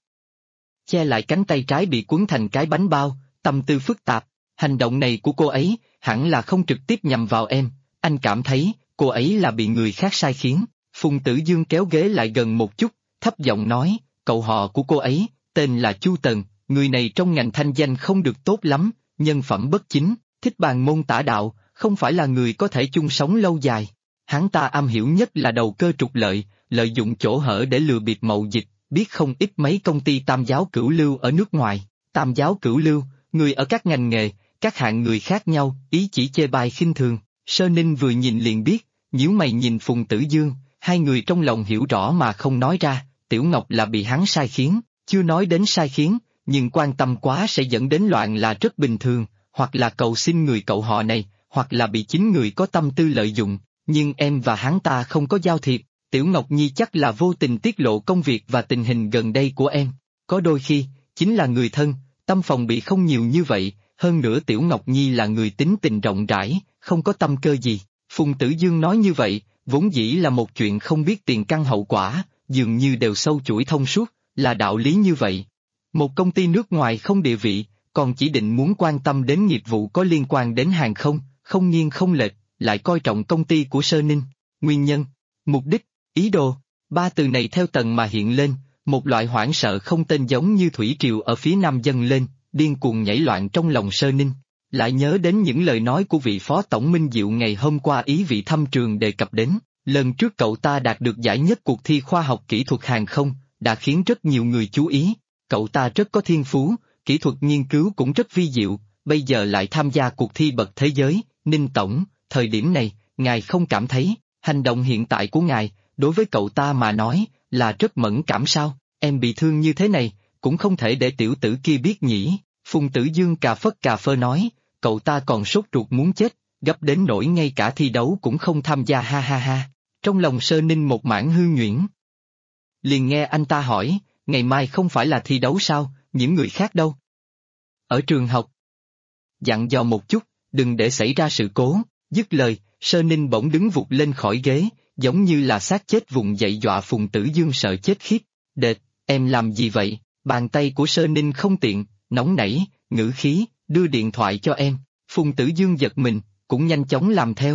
che lại cánh tay trái bị cuốn thành cái bánh bao, tâm tư phức tạp. Hành động này của cô ấy, hẳn là không trực tiếp nhằm vào em, anh cảm thấy, cô ấy là bị người khác sai khiến. Phùng Tử Dương kéo ghế lại gần một chút, thấp giọng nói, cậu họ của cô ấy, tên là Chu Tần, người này trong ngành thanh danh không được tốt lắm, nhân phẩm bất chính, thích bàn môn tả đạo, không phải là người có thể chung sống lâu dài. Hắn ta am hiểu nhất là đầu cơ trục lợi, lợi dụng chỗ hở để lừa bịp mậu dịch, biết không ít mấy công ty tam giáo cửu lưu ở nước ngoài. Tam giáo cửu lưu, người ở các ngành nghề, các hạng người khác nhau, ý chỉ chê bai khinh thường. Sơ Ninh vừa nhìn liền biết, nhíu mày nhìn Phùng Tử Dương, hai người trong lòng hiểu rõ mà không nói ra. Tiểu Ngọc là bị hắn sai khiến, chưa nói đến sai khiến, nhưng quan tâm quá sẽ dẫn đến loạn là rất bình thường, hoặc là cầu xin người cậu họ này, hoặc là bị chính người có tâm tư lợi dụng. Nhưng em và hắn ta không có giao thiệp, Tiểu Ngọc Nhi chắc là vô tình tiết lộ công việc và tình hình gần đây của em. Có đôi khi, chính là người thân, tâm phòng bị không nhiều như vậy, hơn nữa Tiểu Ngọc Nhi là người tính tình rộng rãi, không có tâm cơ gì. Phùng Tử Dương nói như vậy, vốn dĩ là một chuyện không biết tiền căn hậu quả, dường như đều sâu chuỗi thông suốt, là đạo lý như vậy. Một công ty nước ngoài không địa vị, còn chỉ định muốn quan tâm đến nghiệp vụ có liên quan đến hàng không, không nghiêng không lệch, lại coi trọng công ty của Sơ Ninh. Nguyên nhân, mục đích, ý đồ, ba từ này theo tầng mà hiện lên, một loại hoảng sợ không tên giống như thủy triều ở phía nam dâng lên, điên cuồng nhảy loạn trong lòng Sơ Ninh. Lại nhớ đến những lời nói của vị phó tổng Minh Diệu ngày hôm qua ý vị thăm trường đề cập đến, lần trước cậu ta đạt được giải nhất cuộc thi khoa học kỹ thuật hàng không, đã khiến rất nhiều người chú ý. Cậu ta rất có thiên phú, kỹ thuật nghiên cứu cũng rất vi diệu, bây giờ lại tham gia cuộc thi bậc thế giới. Ninh tổng, thời điểm này, ngài không cảm thấy, hành động hiện tại của ngài, đối với cậu ta mà nói, là rất mẫn cảm sao? Em bị thương như thế này, cũng không thể để tiểu tử kia biết nhỉ. Phùng Tử Dương cà phất cà phơ nói, cậu ta còn sốt ruột muốn chết, gấp đến nỗi ngay cả thi đấu cũng không tham gia ha ha ha. Trong lòng Sơ Ninh một mảng hư nhuyễn. Liền nghe anh ta hỏi, ngày mai không phải là thi đấu sao, những người khác đâu? Ở trường học. Dặn dò một chút, đừng để xảy ra sự cố. Dứt lời, Sơ Ninh bỗng đứng vụt lên khỏi ghế, giống như là xác chết vùng dậy dọa Phùng Tử Dương sợ chết khiếp. Đệt, em làm gì vậy? Bàn tay của Sơ Ninh không tiện, nóng nảy, ngữ khí, đưa điện thoại cho em. Phùng Tử Dương giật mình, cũng nhanh chóng làm theo.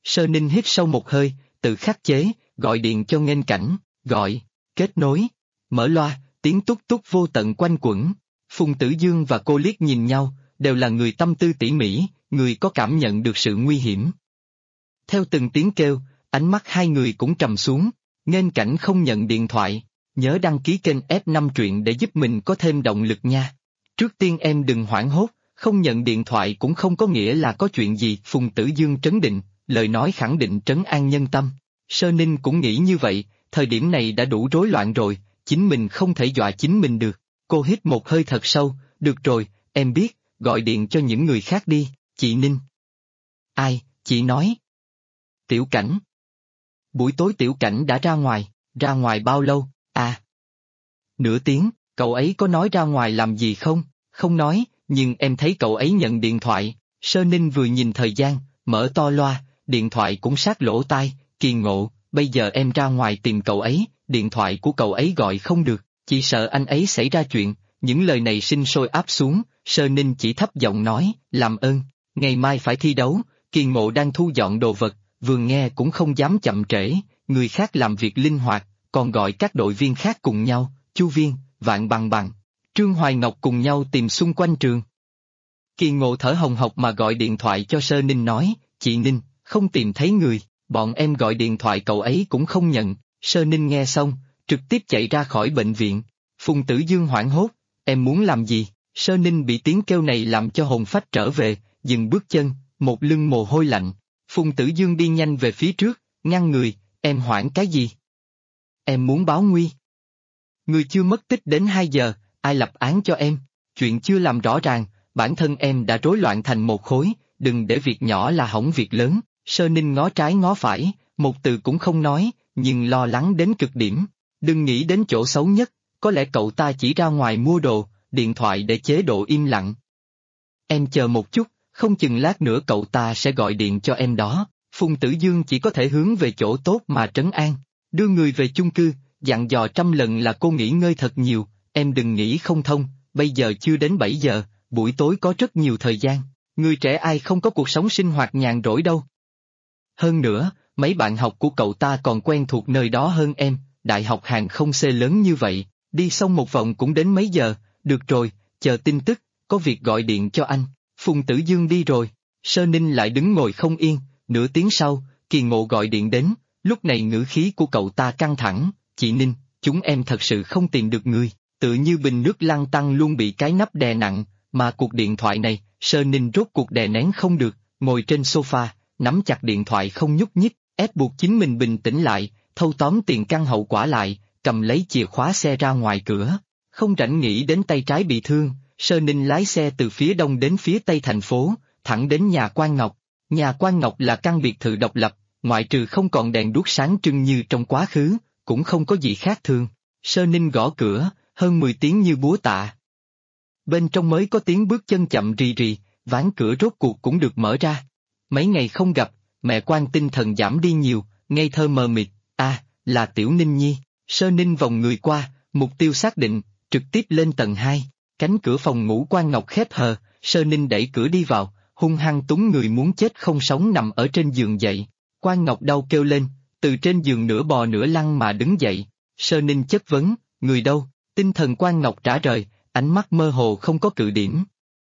Sơ Ninh hít sâu một hơi, tự khắc chế, gọi điện cho Nghênh Cảnh, gọi, kết nối, mở loa, tiếng túc túc vô tận quanh quẩn. Phùng Tử Dương và cô liếc nhìn nhau, đều là người tâm tư tỉ mỉ, người có cảm nhận được sự nguy hiểm. Theo từng tiếng kêu, ánh mắt hai người cũng trầm xuống, Nghênh Cảnh không nhận điện thoại, nhớ đăng ký kênh F5 truyện để giúp mình có thêm động lực nha. Trước tiên em đừng hoảng hốt, không nhận điện thoại cũng không có nghĩa là có chuyện gì. Phùng Tử Dương trấn định, lời nói khẳng định trấn an nhân tâm. Sơ Ninh cũng nghĩ như vậy, thời điểm này đã đủ rối loạn rồi, chính mình không thể dọa chính mình được. Cô hít một hơi thật sâu, được rồi, em biết, gọi điện cho những người khác đi, chị Ninh. Ai, chị nói. Tiểu Cảnh. Buổi tối Tiểu Cảnh đã ra ngoài bao lâu, à? Nửa tiếng, cậu ấy có nói ra ngoài làm gì không? Không nói, nhưng em thấy cậu ấy nhận điện thoại. Sơ Ninh vừa nhìn thời gian, mở to loa, điện thoại cũng sát lỗ tai, Kỳ Ngộ, bây giờ em ra ngoài tìm cậu ấy, điện thoại của cậu ấy gọi không được, chỉ sợ anh ấy xảy ra chuyện. Những lời này sinh sôi áp xuống, Sơ Ninh chỉ thấp giọng nói, làm ơn, ngày mai phải thi đấu, Kỳ Ngộ đang thu dọn đồ vật, vừa nghe cũng không dám chậm trễ, người khác làm việc linh hoạt, còn gọi các đội viên khác cùng nhau, Chu Viên, Vạn Bằng Bằng, Trương Hoài Ngọc cùng nhau tìm xung quanh trường. Kỳ Ngộ thở hồng hộc mà gọi điện thoại cho Sơ Ninh nói, chị Ninh, không tìm thấy người, bọn em gọi điện thoại cậu ấy cũng không nhận. Sơ Ninh nghe xong, trực tiếp chạy ra khỏi bệnh viện. Phùng Tử Dương hoảng hốt, em muốn làm gì? Sơ Ninh bị tiếng kêu này làm cho hồn phách trở về, dừng bước chân, một lưng mồ hôi lạnh. Phùng Tử Dương đi nhanh về phía trước, ngăn người, em hoảng cái gì? Em muốn báo nguy. Người chưa mất tích đến 2 giờ, ai lập án cho em? Chuyện chưa làm rõ ràng, bản thân em đã rối loạn thành một khối, đừng để việc nhỏ là hỏng việc lớn. Sơ Ninh ngó trái ngó phải, một từ cũng không nói, nhưng lo lắng đến cực điểm. Đừng nghĩ đến chỗ xấu nhất, có lẽ cậu ta chỉ ra ngoài mua đồ, điện thoại để chế độ im lặng. Em chờ một chút, không chừng lát nữa cậu ta sẽ gọi điện cho em đó. Phùng Tử Dương chỉ có thể hướng về chỗ tốt mà trấn an, đưa người về chung cư, dặn dò 100 lần là cô nghỉ ngơi thật nhiều, em đừng nghĩ không thông, bây giờ chưa đến 7 giờ, buổi tối có rất nhiều thời gian, người trẻ ai không có cuộc sống sinh hoạt nhàn rỗi đâu. Hơn nữa, mấy bạn học của cậu ta còn quen thuộc nơi đó hơn em, đại học hàng không C lớn như vậy, đi xong một vòng cũng đến mấy giờ, được rồi, chờ tin tức, có việc gọi điện cho anh. Phùng Tử Dương đi rồi, Sơ Ninh lại đứng ngồi không yên, nửa tiếng sau, Kỳ Ngộ gọi điện đến, lúc này ngữ khí của cậu ta căng thẳng, chị Ninh, chúng em thật sự không tìm được người, tự như bình nước lăn tăn luôn bị cái nắp đè nặng, mà cuộc điện thoại này, Sơ Ninh rốt cuộc đè nén không được, ngồi trên sofa, nắm chặt điện thoại không nhúc nhích, ép buộc chính mình bình tĩnh lại, thâu tóm tiền căn hậu quả lại, cầm lấy chìa khóa xe ra ngoài cửa, không rảnh nghĩ đến tay trái bị thương. Sơ Ninh lái xe từ phía đông đến phía tây thành phố, thẳng đến nhà Quan Ngọc. Nhà Quan Ngọc là căn biệt thự độc lập, ngoại trừ không còn đèn đuốc sáng trưng như trong quá khứ, cũng không có gì khác thường. Sơ Ninh gõ cửa, hơn 10 tiếng như búa tạ. Bên trong mới có tiếng bước chân chậm rì rì, ván cửa rốt cuộc cũng được mở ra. Mấy ngày không gặp, mẹ Quan tinh thần giảm đi nhiều, ngây thơ mờ mịt, là Tiểu Ninh Nhi. Sơ Ninh vòng người qua, mục tiêu xác định, trực tiếp lên tầng 2. Cánh cửa phòng ngủ Quan Ngọc khép hờ, Sơ Ninh đẩy cửa đi vào, hung hăng túng người muốn chết không sống nằm ở trên giường dậy. Quan Ngọc đau kêu lên, từ trên giường nửa bò nửa lăn mà đứng dậy. Sơ Ninh chất vấn, người đâu? Tinh thần Quan Ngọc trả lời, ánh mắt mơ hồ không có cự điểm.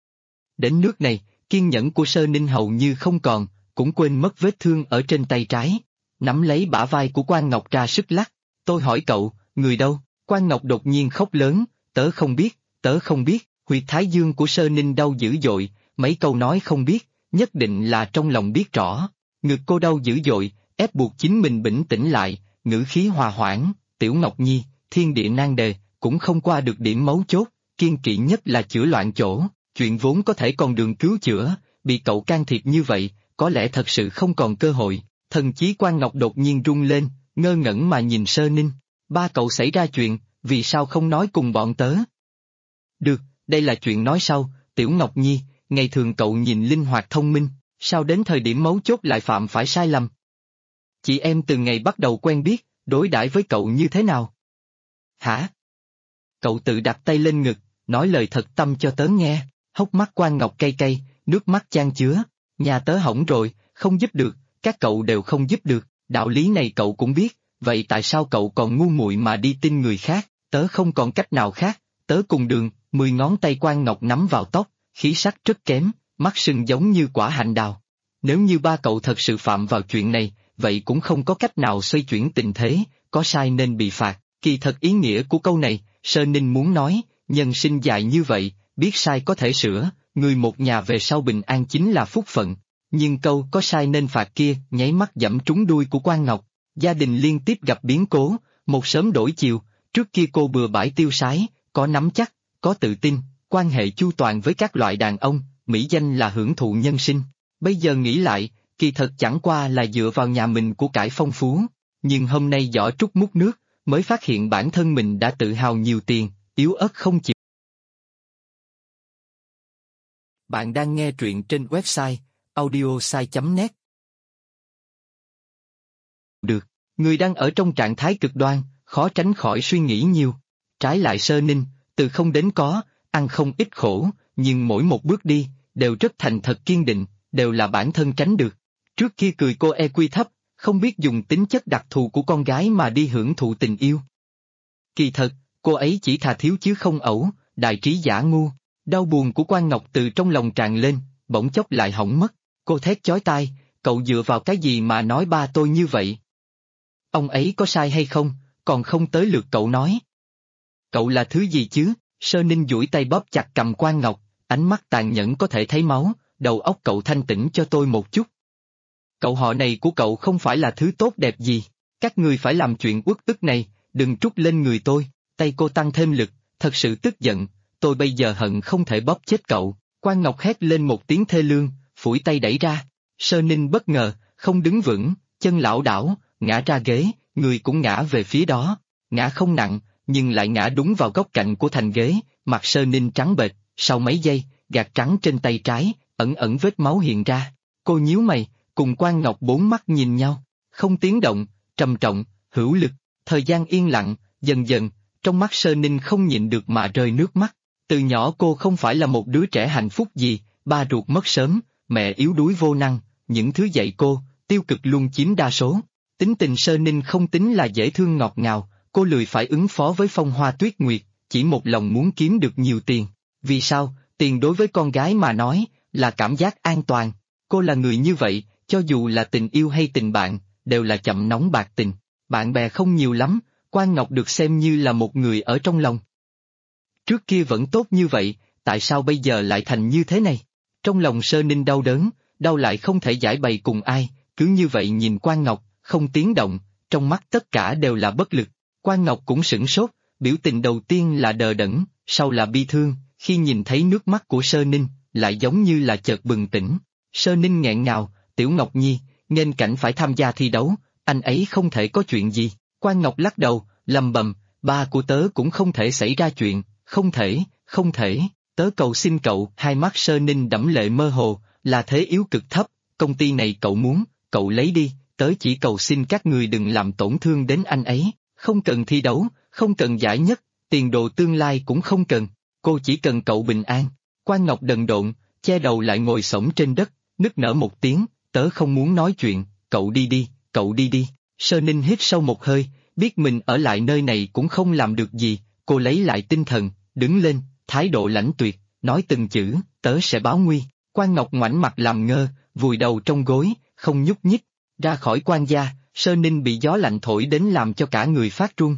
Đến nước này, kiên nhẫn của Sơ Ninh hầu như không còn, cũng quên mất vết thương ở trên tay trái. Nắm lấy bả vai của Quan Ngọc ra sức lắc, tôi hỏi cậu, người đâu? Quan Ngọc đột nhiên khóc lớn, tớ không biết. Tớ không biết, huyệt thái dương của Sơ Ninh đau dữ dội, mấy câu nói không biết, nhất định là trong lòng biết rõ. Ngực cô đau dữ dội, ép buộc chính mình bình tĩnh lại, ngữ khí hòa hoãn, Tiểu Ngọc Nhi, thiên địa nan đề, cũng không qua được điểm mấu chốt, kiên kỵ nhất là chữa loạn chỗ, chuyện vốn có thể còn đường cứu chữa, bị cậu can thiệp như vậy, có lẽ thật sự không còn cơ hội. Thần chí Quan Ngọc đột nhiên rung lên, ngơ ngẩn mà nhìn Sơ Ninh, ba cậu xảy ra chuyện, vì sao không nói cùng bọn tớ? Được, đây là chuyện nói sau, Tiểu Ngọc Nhi, ngày thường cậu nhìn linh hoạt thông minh, sao đến thời điểm mấu chốt lại phạm phải sai lầm? Chị em từ ngày bắt đầu quen biết, đối đãi với cậu như thế nào? Hả? Cậu tự đặt tay lên ngực, nói lời thật tâm cho tớ nghe, hốc mắt Quan Ngọc cay cay, nước mắt chan chứa, nhà tớ hỏng rồi, không giúp được, các cậu đều không giúp được, đạo lý này cậu cũng biết, vậy tại sao cậu còn ngu muội mà đi tin người khác, tớ không còn cách nào khác, tớ cùng đường, 10 ngón tay Quan Ngọc nắm vào tóc, khí sắc rất kém, mắt sưng giống như quả hạnh đào. Nếu như ba cậu thật sự phạm vào chuyện này, vậy cũng không có cách nào xoay chuyển tình thế, có sai nên bị phạt. Kỳ thật ý nghĩa của câu này, Sơ Ninh muốn nói, nhân sinh dài như vậy, biết sai có thể sửa, người một nhà về sau bình an chính là phúc phận. Nhưng câu có sai nên phạt kia nháy mắt giẫm trúng đuôi của Quan Ngọc, gia đình liên tiếp gặp biến cố, một sớm đổi chiều, trước kia cô bừa bãi tiêu sái, có nắm chắc, có tự tin, quan hệ chu toàn với các loại đàn ông, mỹ danh là hưởng thụ nhân sinh. Bây giờ nghĩ lại, kỳ thật chẳng qua là dựa vào nhà mình của cải phong phú, nhưng hôm nay giỏ trút múc nước, mới phát hiện bản thân mình đã tự hào nhiều tiền, yếu ớt không chịu. Bạn đang nghe truyện trên website audiosai.net. Được, người đang ở trong trạng thái cực đoan, khó tránh khỏi suy nghĩ nhiều. Trái lại Sơ Ninh, từ không đến có, ăn không ít khổ, nhưng mỗi một bước đi, đều rất thành thật kiên định, đều là bản thân tránh được. Trước kia cười cô EQ thấp, không biết dùng tính chất đặc thù của con gái mà đi hưởng thụ tình yêu. Kỳ thật, cô ấy chỉ thà thiếu chứ không ẩu, đại trí giả ngu. Đau buồn của Quan Ngọc từ trong lòng tràn lên, bỗng chốc lại hỏng mất. Cô thét chói tai, cậu dựa vào cái gì mà nói ba tôi như vậy? Ông ấy có sai hay không, còn không tới lượt cậu nói. Cậu là thứ gì chứ? Sơ Ninh duỗi tay bóp chặt cầm Quan Ngọc, ánh mắt tàn nhẫn có thể thấy máu, đầu óc cậu thanh tĩnh cho tôi một chút. Cậu họ này của cậu không phải là thứ tốt đẹp gì, các người phải làm chuyện uất ức này, đừng trút lên người tôi. Tay cô tăng thêm lực, thật sự tức giận, tôi bây giờ hận không thể bóp chết cậu. Quan Ngọc hét lên một tiếng thê lương, phủi tay đẩy ra. Sơ Ninh bất ngờ, không đứng vững, chân lảo đảo, ngã ra ghế, người cũng ngã về phía đó. Ngã không nặng, nhưng lại ngã đúng vào góc cạnh của thành ghế, mặt Sơ Ninh trắng bệch, sau mấy giây, gạt trắng trên tay trái, ẩn ẩn vết máu hiện ra. Cô nhíu mày, cùng Quan Ngọc bốn mắt nhìn nhau, không tiếng động, trầm trọng, hữu lực. Thời gian yên lặng, dần dần, trong mắt Sơ Ninh không nhịn được mà rơi nước mắt. Từ nhỏ cô không phải là một đứa trẻ hạnh phúc gì, ba ruột mất sớm, mẹ yếu đuối vô năng, những thứ dạy cô, tiêu cực luôn chiếm đa số. Tính tình Sơ Ninh không tính là dễ thương ngọt ngào, cô lười phải ứng phó với phong hoa tuyết nguyệt, chỉ một lòng muốn kiếm được nhiều tiền. Vì sao? Tiền đối với con gái mà nói, là cảm giác an toàn. Cô là người như vậy, cho dù là tình yêu hay tình bạn, đều là chậm nóng bạc tình. Bạn bè không nhiều lắm, Quan Ngọc được xem như là một người ở trong lòng. Trước kia vẫn tốt như vậy, tại sao bây giờ lại thành như thế này? Trong lòng Sơ Ninh đau đớn, đau lại không thể giải bày cùng ai, cứ như vậy nhìn Quan Ngọc, không tiếng động, trong mắt tất cả đều là bất lực. Quan Ngọc cũng sửng sốt, biểu tình đầu tiên là đờ đẫn, sau là bi thương, khi nhìn thấy nước mắt của Sơ Ninh, lại giống như là chợt bừng tỉnh. Sơ Ninh nghẹn ngào, Tiểu Ngọc Nhi, nghênh cảnh phải tham gia thi đấu, anh ấy không thể có chuyện gì. Quan Ngọc lắc đầu, lầm bầm, ba của tớ cũng không thể xảy ra chuyện, không thể, tớ cầu xin cậu. Hai mắt Sơ Ninh đẫm lệ mơ hồ, là thế yếu cực thấp, công ty này cậu muốn, cậu lấy đi, tớ chỉ cầu xin các người đừng làm tổn thương đến anh ấy, không cần thi đấu, không cần giải nhất, tiền đồ tương lai cũng không cần, cô chỉ cần cậu bình an. Quan Ngọc đần độn, che đầu lại ngồi xổm trên đất, nức nở một tiếng, tớ không muốn nói chuyện, cậu đi đi, cậu đi đi. Sơ Ninh hít sâu một hơi, biết mình ở lại nơi này cũng không làm được gì, cô lấy lại tinh thần, đứng lên, thái độ lãnh tuyệt, nói từng chữ, tớ sẽ báo nguy. Quan Ngọc ngoảnh mặt làm ngơ, vùi đầu trong gối, không nhúc nhích. Ra khỏi Quan gia, Sơ Ninh bị gió lạnh thổi đến làm cho cả người phát run.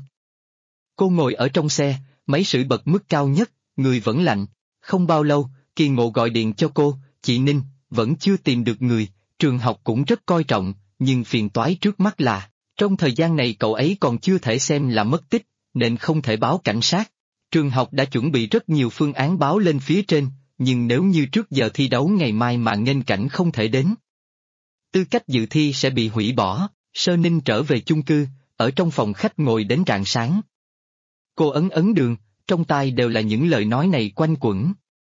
Cô ngồi ở trong xe, máy sưởi bật mức cao nhất, người vẫn lạnh. Không bao lâu, Kỳ Ngộ gọi điện cho cô, chị Ninh, vẫn chưa tìm được người, trường học cũng rất coi trọng, nhưng phiền toái trước mắt là, trong thời gian này cậu ấy còn chưa thể xem là mất tích, nên không thể báo cảnh sát. Trường học đã chuẩn bị rất nhiều phương án báo lên phía trên, nhưng nếu như trước giờ thi đấu ngày mai mà nghênh cảnh không thể đến, tư cách dự thi sẽ bị hủy bỏ. Sơ Ninh trở về chung cư, ở trong phòng khách ngồi đến rạng sáng. Cô ấn ấn đường, trong tai đều là những lời nói này quanh quẩn.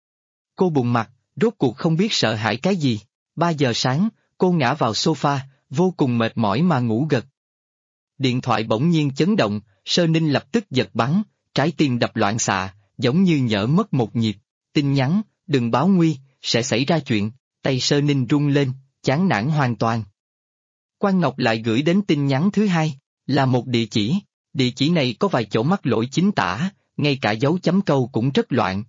Cô bùng mặt, rốt cuộc không biết sợ hãi cái gì. 3 giờ sáng, cô ngã vào sofa, vô cùng mệt mỏi mà ngủ gật. Điện thoại bỗng nhiên chấn động, Sơ Ninh lập tức giật bắn, trái tim đập loạn xạ, giống như nhỡ mất một nhịp. Tin nhắn, đừng báo nguy, sẽ xảy ra chuyện. Tay Sơ Ninh run lên, chán nản hoàn toàn. Quan Ngọc lại gửi đến tin nhắn thứ hai, là một địa chỉ. Địa chỉ này có vài chỗ mắc lỗi chính tả, ngay cả dấu chấm câu cũng rất loạn.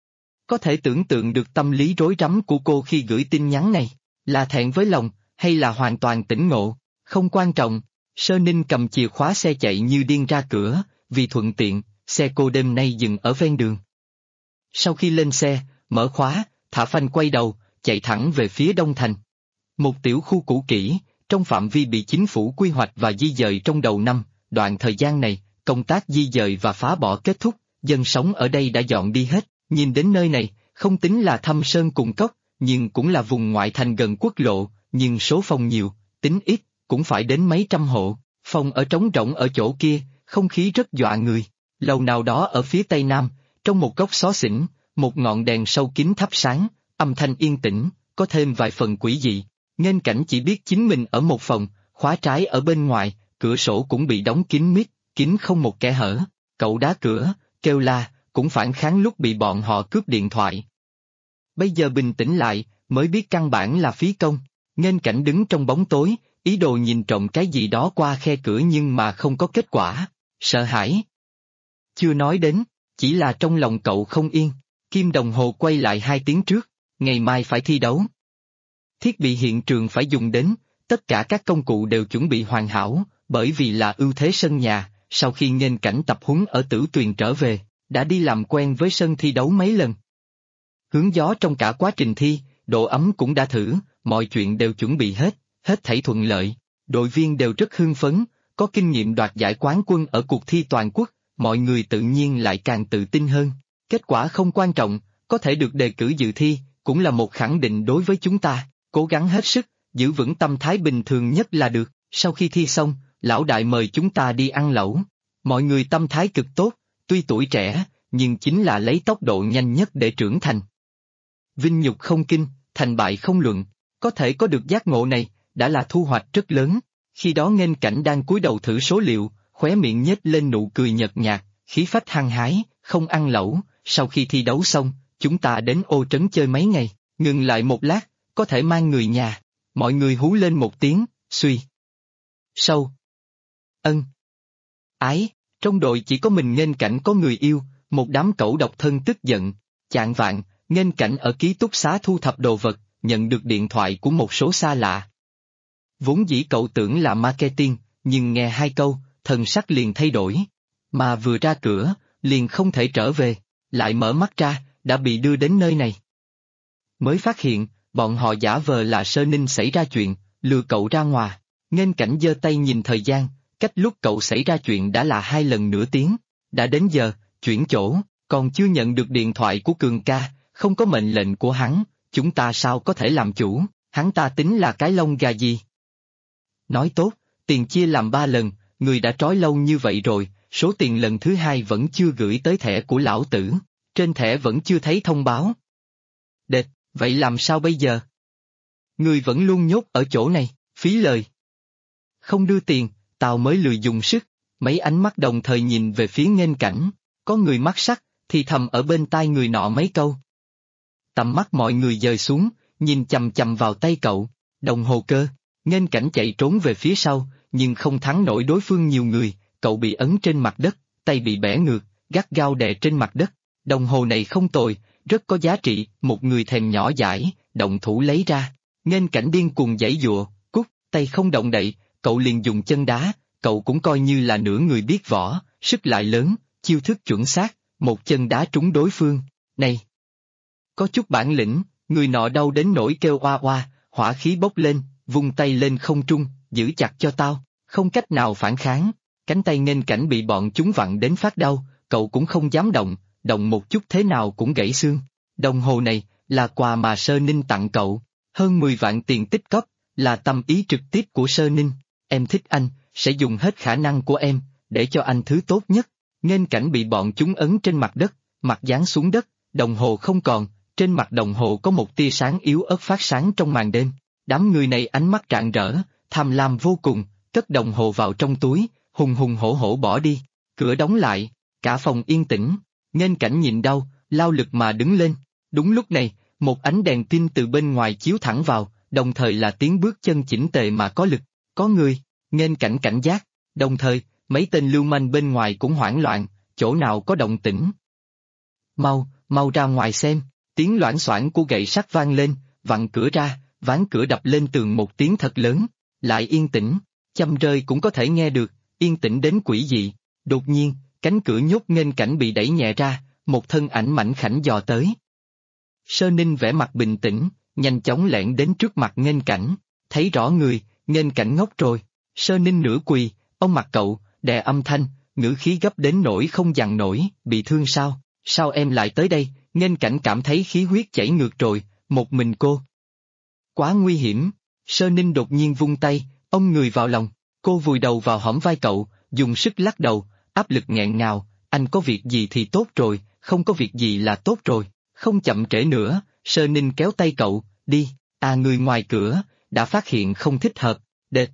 Có thể tưởng tượng được tâm lý rối rắm của cô khi gửi tin nhắn này, là thẹn với lòng, hay là hoàn toàn tỉnh ngộ, không quan trọng. Sơ Ninh cầm chìa khóa xe chạy như điên ra cửa, vì thuận tiện, xe cô đêm nay dừng ở ven đường. Sau khi lên xe, mở khóa, thả phanh quay đầu, chạy thẳng về phía Đông Thành. Một tiểu khu cũ kỹ, trong phạm vi bị chính phủ quy hoạch và di dời trong đầu năm, đoạn thời gian này, công tác di dời và phá bỏ kết thúc, dân sống ở đây đã dọn đi hết. Nhìn đến nơi này, không tính là thâm sơn cùng cốc, nhưng cũng là vùng ngoại thành gần quốc lộ, nhưng số phòng nhiều, tính ít, cũng phải đến mấy trăm hộ. Phòng ở trống rỗng ở chỗ kia, không khí rất dọa người. Lầu nào đó ở phía tây nam, trong một góc xó xỉnh, một ngọn đèn sâu kín thắp sáng, âm thanh yên tĩnh, có thêm vài phần quỷ dị. Nghênh Cảnh chỉ biết chính mình ở một phòng, khóa trái ở bên ngoài, cửa sổ cũng bị đóng kín mít, kín không một kẽ hở. Cậu đá cửa, kêu la, cũng phản kháng lúc bị bọn họ cướp điện thoại. Bây giờ bình tĩnh lại, mới biết căn bản là phí công. Nghênh Cảnh đứng trong bóng tối, ý đồ nhìn trộm cái gì đó qua khe cửa nhưng mà không có kết quả. Sợ hãi. Chưa nói đến, chỉ là trong lòng cậu không yên. Kim đồng hồ quay lại 2 tiếng trước, ngày mai phải thi đấu. Thiết bị hiện trường phải dùng đến, tất cả các công cụ đều chuẩn bị hoàn hảo, bởi vì là ưu thế sân nhà. Sau khi Nghênh Cảnh tập huấn ở Tử Tuyền trở về, đã đi làm quen với sân thi đấu mấy lần. Hướng gió trong cả quá trình thi, độ ấm cũng đã thử, mọi chuyện đều chuẩn bị hết thảy thuận lợi. Đội viên đều rất hưng phấn, có kinh nghiệm đoạt giải quán quân ở cuộc thi toàn quốc, mọi người tự nhiên lại càng tự tin hơn. Kết quả không quan trọng, có thể được đề cử dự thi, cũng là một khẳng định đối với chúng ta, cố gắng hết sức, giữ vững tâm thái bình thường nhất là được. Sau khi thi xong, lão đại mời chúng ta đi ăn lẩu. Mọi người tâm thái cực tốt, tuy tuổi trẻ, nhưng chính là lấy tốc độ nhanh nhất để trưởng thành. Vinh nhục không kinh, thành bại không luận, có thể có được giác ngộ này, đã là thu hoạch rất lớn. Khi đó Nghênh Cảnh đang cúi đầu thử số liệu, khóe miệng nhếch lên nụ cười nhợt nhạt, khí phách hăng hái, không ăn lẩu. Sau khi thi đấu xong, chúng ta đến Ô Trấn chơi mấy ngày, ngừng lại một lát, có thể mang người nhà. Mọi người hú lên một tiếng, suy. Sâu. Ân. Ái, trong đội chỉ có mình Nghênh Cảnh có người yêu, một đám cẩu độc thân tức giận. Chạng vạng, Nghênh Cảnh ở ký túc xá thu thập đồ vật, nhận được điện thoại của một số xa lạ. Vốn dĩ cậu tưởng là marketing, nhưng nghe 2 câu, thần sắc liền thay đổi. Mà vừa ra cửa, liền không thể trở về, lại mở mắt ra, đã bị đưa đến nơi này. Mới phát hiện, bọn họ giả vờ là Sơ Ninh xảy ra chuyện, lừa cậu ra ngoài. Nghênh Cảnh giơ tay nhìn thời gian, cách lúc cậu xảy ra chuyện đã là 2 lần nửa tiếng. Đã đến giờ, chuyển chỗ, còn chưa nhận được điện thoại của Cường ca, không có mệnh lệnh của hắn, chúng ta sao có thể làm chủ, hắn ta tính là cái lông gà gì? Nói tốt, tiền chia làm 3 lần, người đã trói lâu như vậy rồi, số tiền lần thứ 2 vẫn chưa gửi tới thẻ của lão tử, trên thẻ vẫn chưa thấy thông báo. Đệt, vậy làm sao bây giờ? Người vẫn luôn nhốt ở chỗ này, phí lời. Không đưa tiền, tao mới lười dùng sức. Mấy ánh mắt đồng thời nhìn về phía Nghênh Cảnh, có người mắt sắc, thì thầm ở bên tai người nọ mấy câu. Tầm mắt mọi người dời xuống, nhìn chằm chằm vào tay cậu, đồng hồ cơ. Nghênh Cảnh chạy trốn về phía sau, nhưng không thắng nổi đối phương nhiều người, cậu bị ấn trên mặt đất, tay bị bẻ ngược, gắt gao đè trên mặt đất. Đồng hồ này không tồi, rất có giá trị, một người thèm nhỏ dãi, động thủ lấy ra. Nghênh Cảnh điên cuồng giãy giụa, cút, tay không động đậy, cậu liền dùng chân đá, cậu cũng coi như là nửa người biết võ, sức lại lớn, chiêu thức chuẩn xác, một chân đá trúng đối phương. Này! Có chút bản lĩnh, người nọ đau đến nỗi kêu oa oa, hỏa khí bốc lên, vung tay lên không trung, giữ chặt cho tao, không cách nào phản kháng. Cánh tay Nghênh Cảnh bị bọn chúng vặn đến phát đau, cậu cũng không dám động một chút thế nào cũng gãy xương. Đồng hồ này, là quà mà Sơ Ninh tặng cậu, hơn 10 vạn tiền tích cóp, là tâm ý trực tiếp của Sơ Ninh. Em thích anh, sẽ dùng hết khả năng của em, để cho anh thứ tốt nhất. Nghênh Cảnh bị bọn chúng ấn trên mặt đất, mặt dán xuống đất, đồng hồ không còn, trên mặt đồng hồ có một tia sáng yếu ớt phát sáng trong màn đêm. Đám người này ánh mắt rạng rỡ, tham lam vô cùng, cất đồng hồ vào trong túi, hùng hùng hổ hổ bỏ đi. Cửa đóng lại, cả phòng yên tĩnh. Nghênh Cảnh nhìn đau, lao lực mà đứng lên. Đúng lúc này, một ánh đèn tin từ bên ngoài chiếu thẳng vào, đồng thời là tiếng bước chân chỉnh tề mà có lực. Có người, nghênh cảnh cảnh giác, đồng thời, mấy tên lưu manh bên ngoài cũng hoảng loạn, chỗ nào có động tĩnh. Mau, mau ra ngoài xem, tiếng loảng xoảng của gậy sắt vang lên, vặn cửa ra, ván cửa đập lên tường một tiếng thật lớn, lại yên tĩnh, châm rơi cũng có thể nghe được, yên tĩnh đến quỷ dị. Đột nhiên, cánh cửa nhốt nghênh cảnh bị đẩy nhẹ ra, một thân ảnh mảnh khảnh dò tới. Sơ Ninh vẻ mặt bình tĩnh, nhanh chóng lẻn đến trước mặt nghênh cảnh, thấy rõ người, nghênh cảnh ngốc rồi. Sơ Ninh nửa quỳ, ông mặt cậu, đè âm thanh, ngữ khí gấp đến nỗi không dằn nổi, bị thương sao? Sao em lại tới đây? Nghênh cảnh cảm thấy khí huyết chảy ngược rồi, một mình cô. Quá nguy hiểm. Sơ Ninh đột nhiên vung tay, ôm người vào lòng, cô vùi đầu vào hõm vai cậu, dùng sức lắc đầu, áp lực nghẹn ngào, anh có việc gì thì tốt rồi, không có việc gì là tốt rồi, không chậm trễ nữa. Sơ Ninh kéo tay cậu, đi, người ngoài cửa, đã phát hiện không thích hợp, đệt.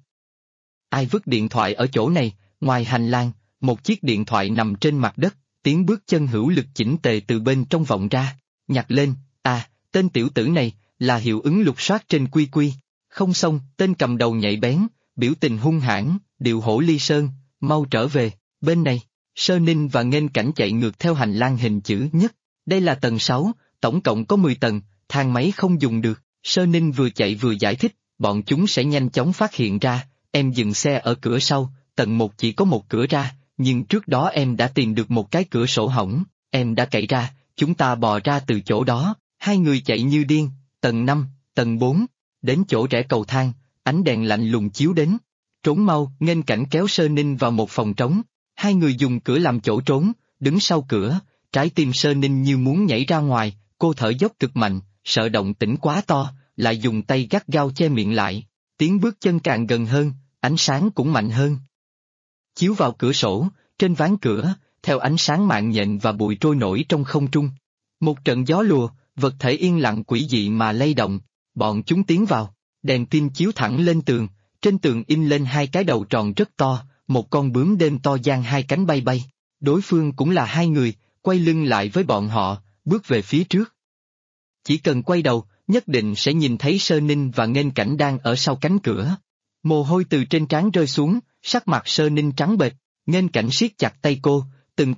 Ai vứt điện thoại ở chỗ này? Ngoài hành lang, một chiếc điện thoại nằm trên mặt đất, tiếng bước chân hữu lực chỉnh tề từ bên trong vọng ra, nhặt lên, tên tiểu tử này, là hiệu ứng lục soát trên quy quy. Không xong, tên cầm đầu nhạy bén, biểu tình hung hãn, điệu hổ ly sơn, mau trở về, bên này. Sơ Ninh và nghênh cảnh chạy ngược theo hành lang hình chữ nhất, đây là tầng 6, tổng cộng có 10 tầng, thang máy không dùng được. Sơ Ninh vừa chạy vừa giải thích, bọn chúng sẽ nhanh chóng phát hiện ra, em dừng xe ở cửa sau, tầng 1 chỉ có một cửa ra, nhưng trước đó em đã tìm được một cái cửa sổ hỏng, em đã cậy ra, chúng ta bò ra từ chỗ đó, hai người chạy như điên, tầng 5, tầng 4, đến chỗ rẽ cầu thang, ánh đèn lạnh lùng chiếu đến. Trốn mau, nghênh cảnh kéo Sơ Ninh vào một phòng trống, hai người dùng cửa làm chỗ trốn, đứng sau cửa, trái tim Sơ Ninh như muốn nhảy ra ngoài, cô thở dốc cực mạnh, sợ động tĩnh quá to, lại dùng tay gắt gao che miệng lại, tiếng bước chân càng gần hơn, ánh sáng cũng mạnh hơn. Chiếu vào cửa sổ, trên ván cửa, theo ánh sáng mạng nhện và bụi trôi nổi trong không trung. Một trận gió lùa, vật thể yên lặng quỷ dị mà lay động, bọn chúng tiến vào, đèn pin chiếu thẳng lên tường, trên tường in lên hai cái đầu tròn rất to, một con bướm đêm to dang hai cánh bay bay. Đối phương cũng là hai người, quay lưng lại với bọn họ, bước về phía trước. Chỉ cần quay đầu, nhất định sẽ nhìn thấy Sơ Ninh và nghênh cảnh đang ở sau cánh cửa. Mồ hôi từ trên trán rơi xuống, sắc mặt Sơ Ninh trắng bệch, nghênh cảnh siết chặt tay cô, từng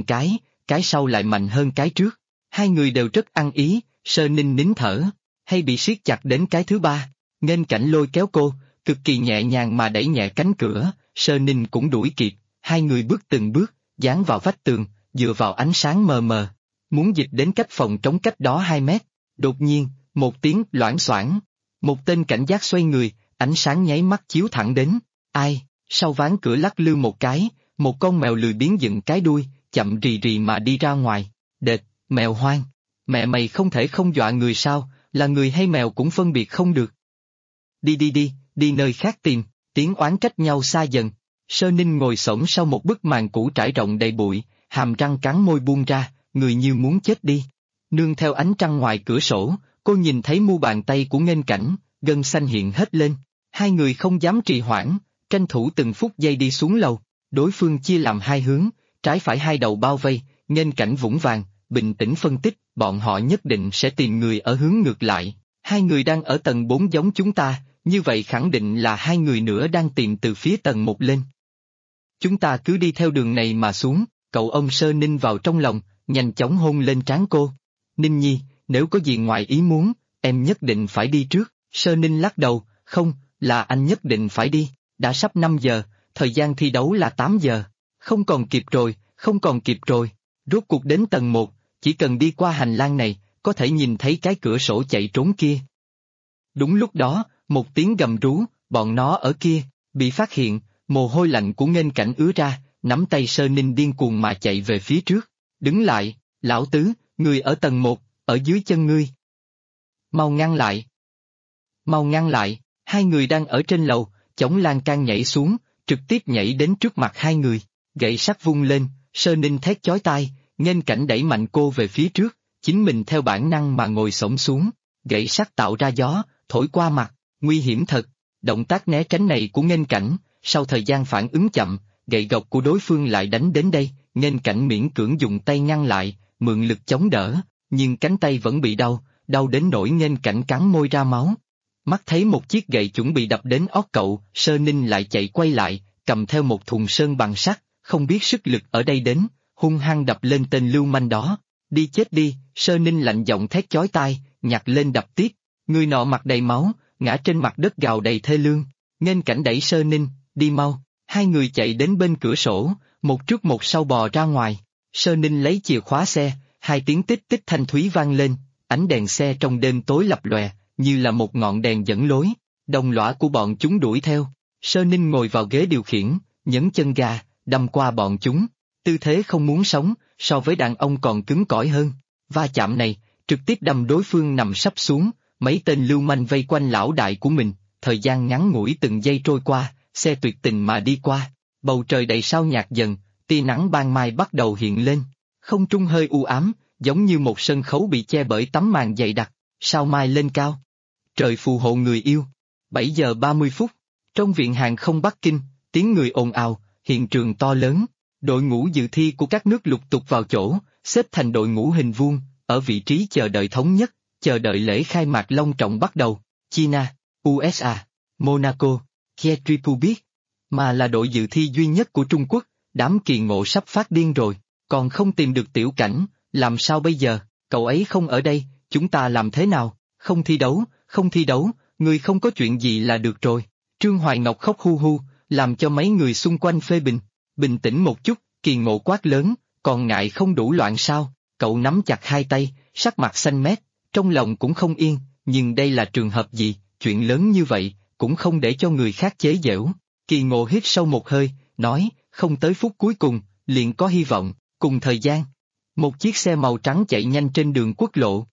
cái sau lại mạnh hơn cái trước. Hai người đều rất ăn ý, Sơ Ninh nín thở, hay bị siết chặt đến cái thứ ba, nghênh cảnh lôi kéo cô, cực kỳ nhẹ nhàng mà đẩy nhẹ cánh cửa, Sơ Ninh cũng đuổi kịp, hai người bước từng bước, dán vào vách tường, dựa vào ánh sáng mờ mờ, muốn dịch đến cách phòng trống cách đó 2 mét. Đột nhiên, một tiếng loảng xoảng, một tên cảnh giác xoay người, ánh sáng nháy mắt chiếu thẳng đến, sau ván cửa lắc lư một cái, một con mèo lười biếng dựng cái đuôi, chậm rì rì mà đi ra ngoài, đệt, mèo hoang, mẹ mày không thể không dọa người sao, là người hay mèo cũng phân biệt không được. Đi nơi khác tìm, tiếng oán trách nhau xa dần. Sơ Ninh ngồi xổm sau một bức màn cũ trải rộng đầy bụi, hàm răng cắn môi buông ra, người như muốn chết đi. Nương theo ánh trăng ngoài cửa sổ, cô nhìn thấy mu bàn tay của nghênh cảnh, gân xanh hiện hết lên. Hai người không dám trì hoãn, tranh thủ từng phút giây đi xuống lầu. Đối phương chia làm hai hướng, trái phải hai đầu bao vây, nghênh cảnh vững vàng, bình tĩnh phân tích, bọn họ nhất định sẽ tìm người ở hướng ngược lại. Hai người đang ở tầng 4 giống chúng ta, như vậy khẳng định là hai người nữa đang tìm từ phía tầng 1 lên. Chúng ta cứ đi theo đường này mà xuống, cậu ôm Sơ Ninh vào trong lòng, nhanh chóng hôn lên trán cô. Ninh Nhi, nếu có gì ngoài ý muốn, em nhất định phải đi trước. Sơ Ninh lắc đầu, không, là anh nhất định phải đi, đã sắp 5 giờ, thời gian thi đấu là 8 giờ. Không còn kịp rồi, rốt cuộc đến tầng 1, chỉ cần đi qua hành lang này, có thể nhìn thấy cái cửa sổ chạy trốn kia. Đúng lúc đó, một tiếng gầm rú, bọn nó ở kia, bị phát hiện, mồ hôi lạnh của nghênh cảnh ứa ra, nắm tay Sơ Ninh điên cuồng mà chạy về phía trước. Đứng lại, lão tứ, người ở tầng 1, ở dưới chân ngươi. Mau ngăn lại, hai người đang ở trên lầu, chống lan can nhảy xuống, trực tiếp nhảy đến trước mặt hai người, gậy sắt vung lên, Sơ Ninh thét chói tai, nghênh cảnh đẩy mạnh cô về phía trước, chính mình theo bản năng mà ngồi xổm xuống, gậy sắt tạo ra gió, thổi qua mặt, nguy hiểm thật. Động tác né tránh này của nghênh cảnh, sau thời gian phản ứng chậm, gậy gộc của đối phương lại đánh đến đây, nghênh cảnh miễn cưỡng dùng tay ngăn lại, mượn lực chống đỡ, nhưng cánh tay vẫn bị đau đến nỗi nghênh cảnh cắn môi ra máu. Mắt thấy một chiếc gậy chuẩn bị đập đến ót cậu, Sơ Ninh lại chạy quay lại, cầm theo một thùng sơn bằng sắt, không biết sức lực ở đây đến, hung hăng đập lên tên lưu manh đó. Đi chết đi, Sơ Ninh lạnh giọng thét chói tai, nhặt lên đập tiếp. Người nọ mặt đầy máu, ngã trên mặt đất gào đầy thê lương. Nghênh Cảnh đẩy Sơ Ninh, đi mau. Hai người chạy đến bên cửa sổ, một trước một sau bò ra ngoài. Sơ Ninh lấy chìa khóa xe, hai tiếng tích tích thanh thúy vang lên, ánh đèn xe trong đêm tối lập lòe, như là một ngọn đèn dẫn lối. Đồng lõa của bọn chúng đuổi theo. Sơ Ninh ngồi vào ghế điều khiển, nhấn chân ga, đâm qua bọn chúng. Tư thế không muốn sống, so với đàn ông còn cứng cỏi hơn. Va chạm này, trực tiếp đâm đối phương nằm sắp xuống, mấy tên lưu manh vây quanh lão đại của mình, thời gian ngắn ngủi từng giây trôi qua, xe tuyệt tình mà đi qua. Bầu trời đầy sao nhạt dần, tia nắng ban mai bắt đầu hiện lên. Không trung hơi u ám, giống như một sân khấu bị che bởi tấm màn dày đặc, sao mai lên cao. Trời phù hộ người yêu. 7 giờ 30 phút, trong viện hàng không Bắc Kinh, tiếng người ồn ào, hiện trường to lớn. Đội ngũ dự thi của các nước lục tục vào chỗ, xếp thành đội ngũ hình vuông, ở vị trí chờ đợi thống nhất, chờ đợi lễ khai mạc long trọng bắt đầu. China, USA, Monaco, Czech Republic, mà là đội dự thi duy nhất của Trung Quốc. Đám Kỳ Ngộ sắp phát điên rồi, còn không tìm được Tiểu Cảnh, làm sao bây giờ? Cậu ấy không ở đây, chúng ta làm thế nào? Không thi đấu, người không có chuyện gì là được rồi. Trương Hoài Ngọc khóc hu hu, làm cho mấy người xung quanh phê bình. Bình tĩnh một chút, Kỳ Ngộ quát lớn, còn ngại không đủ loạn sao? Cậu nắm chặt hai tay, sắc mặt xanh mét, trong lòng cũng không yên, nhưng đây là trường hợp gì, chuyện lớn như vậy, cũng không để cho người khác chế giễu. Kỳ Ngộ hít sâu một hơi, nói, không tới phút cuối cùng, liền có hy vọng. Cùng thời gian, một chiếc xe màu trắng chạy nhanh trên đường quốc lộ.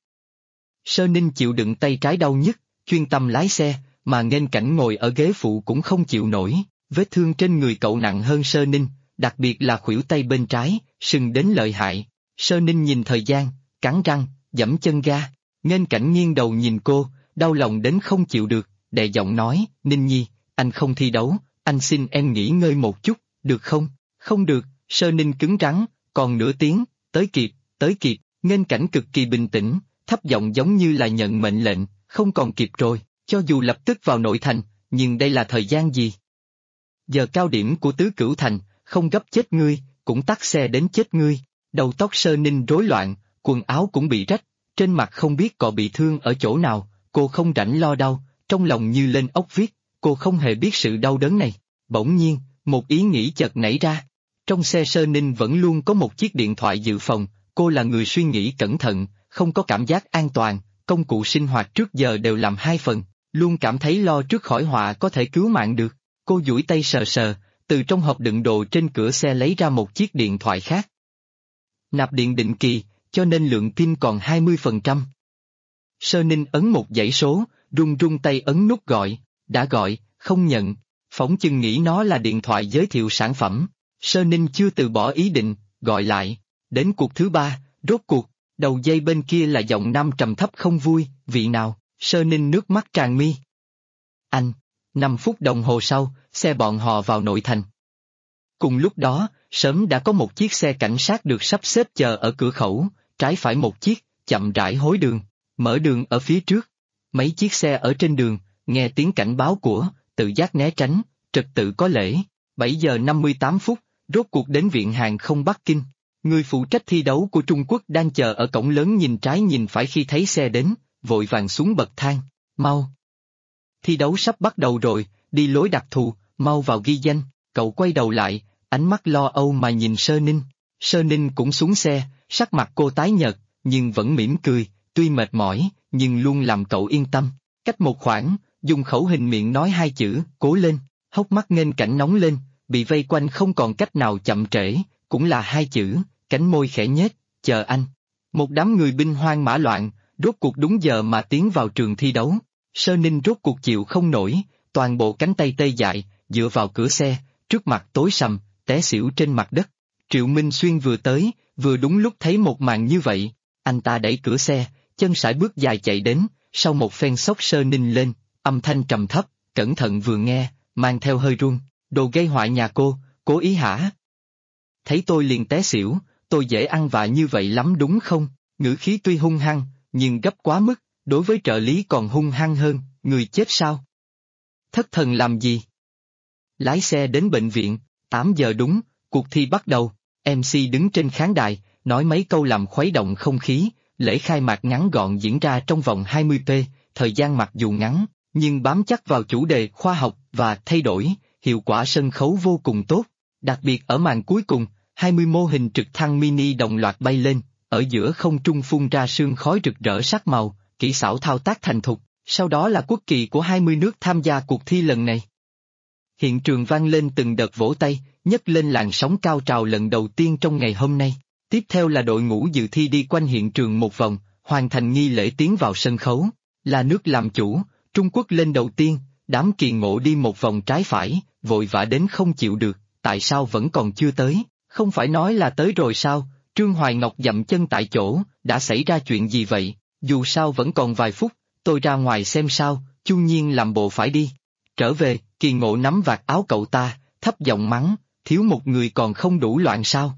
Sơ Ninh chịu đựng tay trái đau nhức, chuyên tâm lái xe, mà Nghênh Cảnh ngồi ở ghế phụ cũng không chịu nổi. Vết thương trên người cậu nặng hơn Sơ Ninh, đặc biệt là khuỷu tay bên trái, sưng đến lợi hại. Sơ Ninh nhìn thời gian, cắn răng, giẫm chân ga. Nghênh Cảnh nghiêng đầu nhìn cô, đau lòng đến không chịu được, đè giọng nói, Ninh Nhi, anh không thi đấu, anh xin em nghỉ ngơi một chút, được không? Không được, Sơ Ninh cứng rắn, còn nửa tiếng, tới kịp, Nghênh Cảnh cực kỳ bình tĩnh, thấp giọng giống như là nhận mệnh lệnh, không còn kịp rồi, cho dù lập tức vào nội thành, nhưng đây là thời gian gì? Giờ cao điểm của Tứ Cửu Thành, không gấp chết ngươi, cũng tắt xe đến chết ngươi. Đầu tóc Sơ Ninh rối loạn, quần áo cũng bị rách, trên mặt không biết cọ bị thương ở chỗ nào, cô không rảnh lo đau, trong lòng như lên ốc viết, cô không hề biết sự đau đớn này. Bỗng nhiên, một ý nghĩ chợt nảy ra. Trong xe Sơ Ninh vẫn luôn có một chiếc điện thoại dự phòng, cô là người suy nghĩ cẩn thận, không có cảm giác an toàn, công cụ sinh hoạt trước giờ đều làm hai phần, luôn cảm thấy lo trước khỏi họa có thể cứu mạng được. Cô duỗi tay sờ sờ, từ trong hộp đựng đồ trên cửa xe lấy ra một chiếc điện thoại khác. Nạp điện định kỳ, cho nên lượng pin còn 20%. Sơ Ninh ấn một dãy số, run run tay ấn nút gọi, đã gọi, không nhận, phỏng chừng nghĩ nó là điện thoại giới thiệu sản phẩm. Sơ Ninh chưa từ bỏ ý định, gọi lại, đến cuộc thứ ba, rốt cuộc, đầu dây bên kia là giọng nam trầm thấp không vui, vị nào? Sơ Ninh nước mắt tràn mi. Anh. 5 phút đồng hồ sau, xe bọn họ vào nội thành. Cùng lúc đó, sớm đã có một chiếc xe cảnh sát được sắp xếp chờ ở cửa khẩu, trái phải một chiếc, chậm rãi hối đường, mở đường ở phía trước. Mấy chiếc xe ở trên đường, nghe tiếng cảnh báo của, tự giác né tránh, trật tự có lễ. 7 giờ 58 phút, rốt cuộc đến viện hàng không Bắc Kinh. Người phụ trách thi đấu của Trung Quốc đang chờ ở cổng lớn nhìn trái nhìn phải khi thấy xe đến, vội vàng xuống bậc thang, mau. Thi đấu sắp bắt đầu rồi, đi lối đặc thù, mau vào ghi danh. Cậu quay đầu lại, ánh mắt lo âu mà nhìn Sơ Ninh. Sơ Ninh cũng xuống xe, sắc mặt cô tái nhợt, nhưng vẫn mỉm cười, tuy mệt mỏi, nhưng luôn làm cậu yên tâm. Cách một khoảng, dùng khẩu hình miệng nói hai chữ, cố lên, hốc mắt Nghênh Cảnh nóng lên, bị vây quanh không còn cách nào chậm trễ, cũng là hai chữ, cánh môi khẽ nhếch, chờ anh. Một đám người binh hoang mã loạn, rốt cuộc đúng giờ mà tiến vào trường thi đấu. Sơ Ninh rốt cuộc chịu không nổi, toàn bộ cánh tay tê dại, dựa vào cửa xe, trước mặt tối sầm, té xỉu trên mặt đất. Triệu Minh Xuyên vừa tới, vừa đúng lúc thấy một màn như vậy, anh ta đẩy cửa xe, chân sải bước dài chạy đến, sau một phen xốc Sơ Ninh lên, âm thanh trầm thấp, cẩn thận vừa nghe, mang theo hơi run, đồ gây họa nhà cô, cố ý hả? Thấy tôi liền té xỉu, tôi dễ ăn vạ như vậy lắm đúng không? Ngữ khí tuy hung hăng, nhưng gấp quá mức, đối với trợ lý còn hung hăng hơn, người chết sao? Thất thần làm gì? Lái xe đến bệnh viện, 8 giờ đúng, cuộc thi bắt đầu, MC đứng trên khán đài, nói mấy câu làm khuấy động không khí, lễ khai mạc ngắn gọn diễn ra trong vòng 20p, thời gian mặc dù ngắn, nhưng bám chắc vào chủ đề khoa học và thay đổi, hiệu quả sân khấu vô cùng tốt. Đặc biệt ở màn cuối cùng, 20 mô hình trực thăng mini đồng loạt bay lên, ở giữa không trung phun ra sương khói rực rỡ sắc màu, kỹ xảo thao tác thành thục, sau đó là quốc kỳ của 20 nước tham gia cuộc thi lần này. Hiện trường vang lên từng đợt vỗ tay, nhấc lên làn sóng cao trào lần đầu tiên trong ngày hôm nay. Tiếp theo là đội ngũ dự thi đi quanh hiện trường một vòng, hoàn thành nghi lễ tiến vào sân khấu. Là nước làm chủ, Trung Quốc lên đầu tiên, đám Kỳ Ngộ đi một vòng trái phải, vội vã đến không chịu được, tại sao vẫn còn chưa tới, không phải nói là tới rồi sao? Trương Hoài Ngọc dậm chân tại chỗ, đã xảy ra chuyện gì vậy? Dù sao vẫn còn vài phút, tôi ra ngoài xem sao. Chu Nhiên làm bộ phải đi. Trở về, Kỳ Ngộ nắm vạt áo cậu ta, thấp giọng mắng, thiếu một người còn không đủ loạn sao?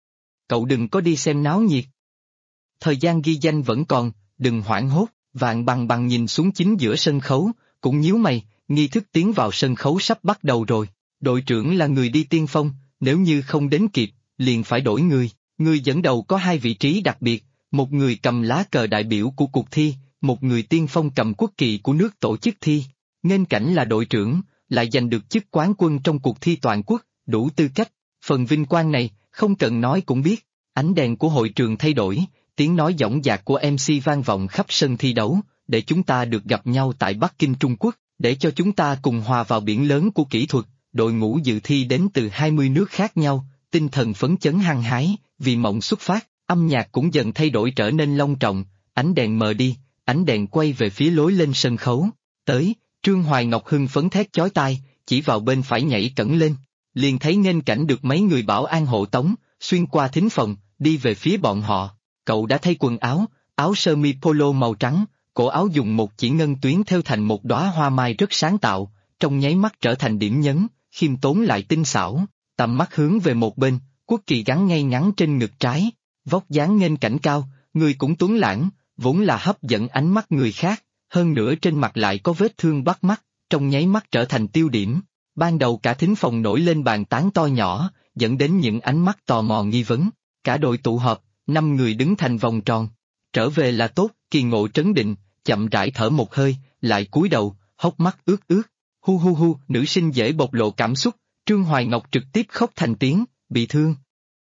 Cậu đừng có đi xem náo nhiệt. Thời gian ghi danh vẫn còn, đừng hoảng hốt. Vạn Bằng Bằng nhìn xuống chính giữa sân khấu, cũng nhíu mày, nghi thức tiến vào sân khấu sắp bắt đầu rồi. Đội trưởng là người đi tiên phong, nếu như không đến kịp, liền phải đổi người. Người dẫn đầu có 2 vị trí đặc biệt, một người cầm lá cờ đại biểu của cuộc thi, một người tiên phong cầm quốc kỳ của nước tổ chức thi. Nghênh Cảnh là đội trưởng, lại giành được chức quán quân trong cuộc thi toàn quốc, đủ tư cách. Phần vinh quang này, không cần nói cũng biết. Ánh đèn của hội trường thay đổi, tiếng nói dõng dạc của MC vang vọng khắp sân thi đấu, để chúng ta được gặp nhau tại Bắc Kinh Trung Quốc, để cho chúng ta cùng hòa vào biển lớn của kỹ thuật. Đội ngũ dự thi đến từ 20 nước khác nhau, tinh thần phấn chấn hăng hái, vì mộng xuất phát, âm nhạc cũng dần thay đổi trở nên long trọng, ánh đèn mờ đi, ánh đèn quay về phía lối lên sân khấu. Tới, Trương Hoài Ngọc hưng phấn thét chói tai, chỉ vào bên phải nhảy cẩn lên, liền thấy Nghênh Cảnh được mấy người bảo an hộ tống, xuyên qua thính phòng, đi về phía bọn họ. Cậu đã thay quần áo, áo sơ mi polo màu trắng, cổ áo dùng một chỉ ngân tuyến thêu thành một đóa hoa mai rất sáng tạo, trong nháy mắt trở thành điểm nhấn, khiêm tốn lại tinh xảo, tầm mắt hướng về một bên, quốc kỳ gắn ngay ngắn trên ngực trái, vóc dáng Nghênh Cảnh cao, người cũng tuấn lãng, vốn là hấp dẫn ánh mắt người khác, hơn nữa trên mặt lại có vết thương bắt mắt, trong nháy mắt trở thành tiêu điểm. Ban đầu cả thính phòng nổi lên bàn tán to nhỏ, dẫn đến những ánh mắt tò mò nghi vấn. Cả đội tụ họp, 5 người đứng thành vòng tròn. Trở về là tốt, Kỳ Ngộ trấn định, chậm rãi thở một hơi, lại cúi đầu, hốc mắt ướt ướt. Hu hu hu, nữ sinh dễ bộc lộ cảm xúc, Trương Hoài Ngọc trực tiếp khóc thành tiếng, bị thương.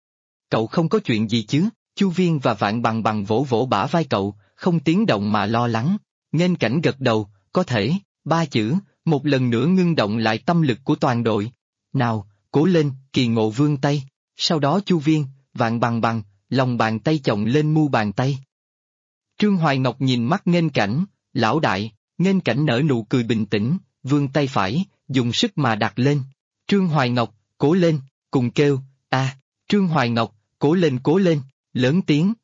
Cậu không có chuyện gì chứ? Chu Viên và Vạn Bằng Bằng vỗ vỗ bả vai cậu, không tiếng động mà lo lắng. Nghênh Cảnh gật đầu, có thể, 3 chữ, một lần nữa ngưng động lại tâm lực của toàn đội. Nào, cố lên, Kỳ Ngộ vươn tay, sau đó Chu Viên, Vạn Bằng Bằng, lòng bàn tay chồng lên mu bàn tay. Trương Hoài Ngọc nhìn mắt Nghênh Cảnh, lão đại, Nghênh Cảnh nở nụ cười bình tĩnh, vươn tay phải, dùng sức mà đặt lên. Trương Hoài Ngọc, cố lên, cùng kêu, a. Trương Hoài Ngọc, cố lên, lớn tiếng,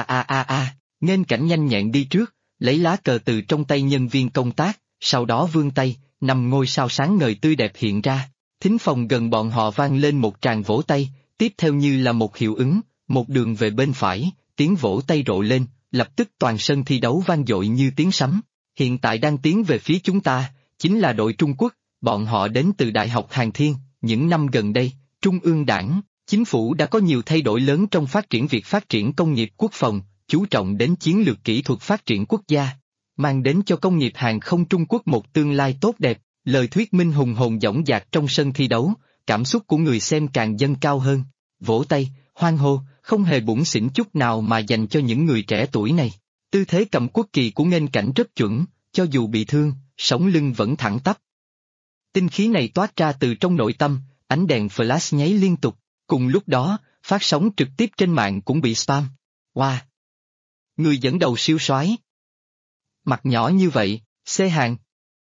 a. Nghênh Cảnh nhanh nhẹn đi trước, lấy lá cờ từ trong tay nhân viên công tác, sau đó vươn tay, 5 ngôi sao sáng ngời tươi đẹp hiện ra. Thính phòng gần bọn họ vang lên một tràng vỗ tay, tiếp theo như là một hiệu ứng, một đường về bên phải, tiếng vỗ tay rộ lên, lập tức toàn sân thi đấu vang dội như tiếng sấm. Hiện tại đang tiến về phía chúng ta, chính là đội Trung Quốc, bọn họ đến từ Đại học Hàn Thiên. Những năm gần đây, Trung ương Đảng, Chính phủ đã có nhiều thay đổi lớn trong phát triển việc phát triển công nghiệp quốc phòng, chú trọng đến chiến lược kỹ thuật phát triển quốc gia, mang đến cho công nghiệp hàng không Trung Quốc một tương lai tốt đẹp. Lời thuyết minh hùng hồn dõng dạc trong sân thi đấu, cảm xúc của người xem càng dâng cao hơn. Vỗ tay, hoan hô, không hề bủn xỉn chút nào mà dành cho những người trẻ tuổi này. Tư thế cầm quốc kỳ của Nghênh Cảnh rất chuẩn, cho dù bị thương, sống lưng vẫn thẳng tắp. Tinh khí này toát ra từ trong nội tâm, ánh đèn flash nháy liên tục. Cùng lúc đó, phát sóng trực tiếp trên mạng cũng bị spam. Wow! Người dẫn đầu siêu soái. Mặt nhỏ như vậy, xê hàng.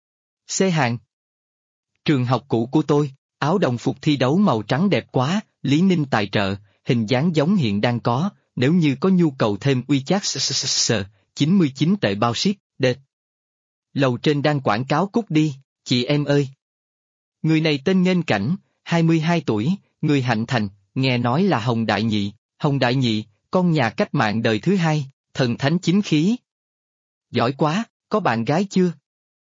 Xê hàng. Trường học cũ của tôi, áo đồng phục thi đấu màu trắng đẹp quá, Lý Ninh tài trợ, hình dáng giống hiện đang có, nếu như có nhu cầu thêm WeChat 99 tệ bao ship, đệt. Lầu trên đang quảng cáo cút đi, chị em ơi. Người này tên Nghênh Cảnh, 22 tuổi, người Hạnh Thành, nghe nói là Hồng Đại Nhị, con nhà cách mạng đời thứ 2, thần thánh chính khí. Giỏi quá, có bạn gái chưa?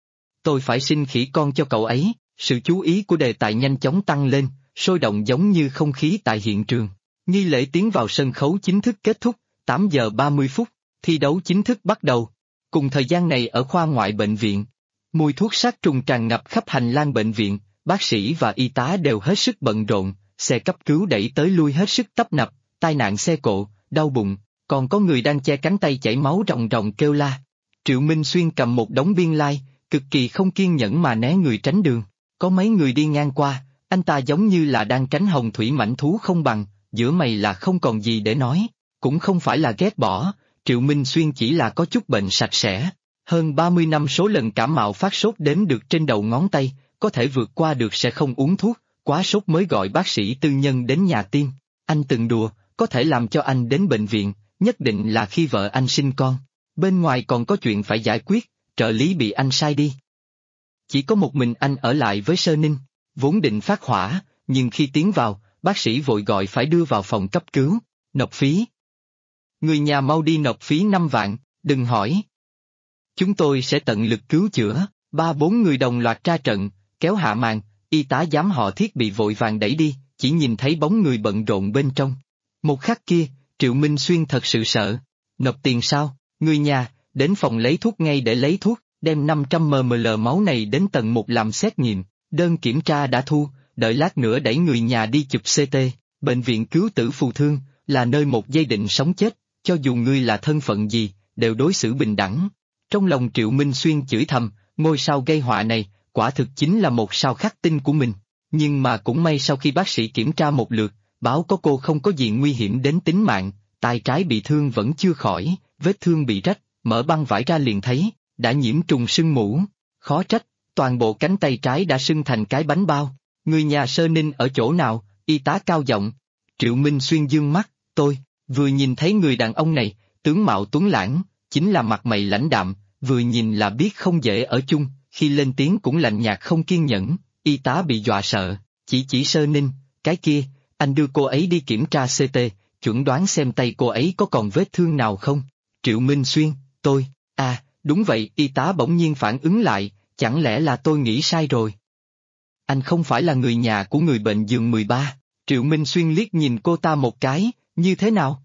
Tôi phải sinh khỉ con cho cậu ấy. Sự chú ý của đề tài nhanh chóng tăng lên, sôi động giống như không khí tại hiện trường. Nghi lễ tiến vào sân khấu chính thức kết thúc, 8 giờ 30 phút, thi đấu chính thức bắt đầu. Cùng thời gian này ở khoa ngoại bệnh viện, mùi thuốc sát trùng tràn ngập khắp hành lang bệnh viện, bác sĩ và y tá đều hết sức bận rộn, xe cấp cứu đẩy tới lui hết sức tấp nập, tai nạn xe cộ, đau bụng, còn có người đang che cánh tay chảy máu ròng ròng kêu la. Triệu Minh Xuyên cầm một đống biên lai, cực kỳ không kiên nhẫn mà né người tránh đường. Có mấy người đi ngang qua, anh ta giống như là đang tránh hồng thủy mãnh thú không bằng, giữa mày là không còn gì để nói, cũng không phải là ghét bỏ, Triệu Minh Xuyên chỉ là có chút bệnh sạch sẽ. Hơn 30 năm số lần cảm mạo phát sốt đếm được trên đầu ngón tay, có thể vượt qua được sẽ không uống thuốc, quá sốt mới gọi bác sĩ tư nhân đến nhà tiêm. Anh từng đùa, có thể làm cho anh đến bệnh viện, nhất định là khi vợ anh sinh con. Bên ngoài còn có chuyện phải giải quyết, trợ lý bị anh sai đi. Chỉ có một mình anh ở lại với Sơ Ninh, vốn định phát hỏa, nhưng khi tiến vào, bác sĩ vội gọi phải đưa vào phòng cấp cứu, nộp phí. Người nhà mau đi nộp phí 5 vạn, đừng hỏi. Chúng tôi sẽ tận lực cứu chữa, 3-4 người đồng loạt ra trận, kéo hạ màn, y tá giám họ thiết bị vội vàng đẩy đi, chỉ nhìn thấy bóng người bận rộn bên trong. Một khắc kia, Triệu Minh Xuyên thật sự sợ. Nộp tiền sao? Người nhà, đến phòng lấy thuốc ngay để lấy thuốc, đem 500 ml máu này đến tầng 1 làm xét nghiệm, đơn kiểm tra đã thu, đợi lát nữa đẩy người nhà đi chụp CT, bệnh viện cứu tử phù thương, là nơi một giây định sống chết, cho dù ngươi là thân phận gì, đều đối xử bình đẳng. Trong lòng Triệu Minh Xuyên chửi thầm, ngôi sao gây họa này, quả thực chính là một sao khắc tinh của mình, nhưng mà cũng may sau khi bác sĩ kiểm tra một lượt, báo có cô không có gì nguy hiểm đến tính mạng, tay trái bị thương vẫn chưa khỏi, vết thương bị rách, mở băng vải ra liền thấy, đã nhiễm trùng sưng mủ, khó trách, toàn bộ cánh tay trái đã sưng thành cái bánh bao. Người nhà Sơ Ninh ở chỗ nào? Y tá cao giọng. Triệu Minh Xuyên dương mắt, tôi, vừa nhìn thấy người đàn ông này, tướng mạo tuấn lãng, chính là mặt mày lãnh đạm, vừa nhìn là biết không dễ ở chung, khi lên tiếng cũng lạnh nhạt không kiên nhẫn, y tá bị dọa sợ, chỉ Sơ Ninh, cái kia, anh đưa cô ấy đi kiểm tra CT, chuẩn đoán xem tay cô ấy có còn vết thương nào không? Triệu Minh Xuyên, tôi, đúng vậy, y tá bỗng nhiên phản ứng lại, chẳng lẽ là tôi nghĩ sai rồi? Anh không phải là người nhà của người bệnh giường 13, Triệu Minh Xuyên liếc nhìn cô ta một cái, như thế nào?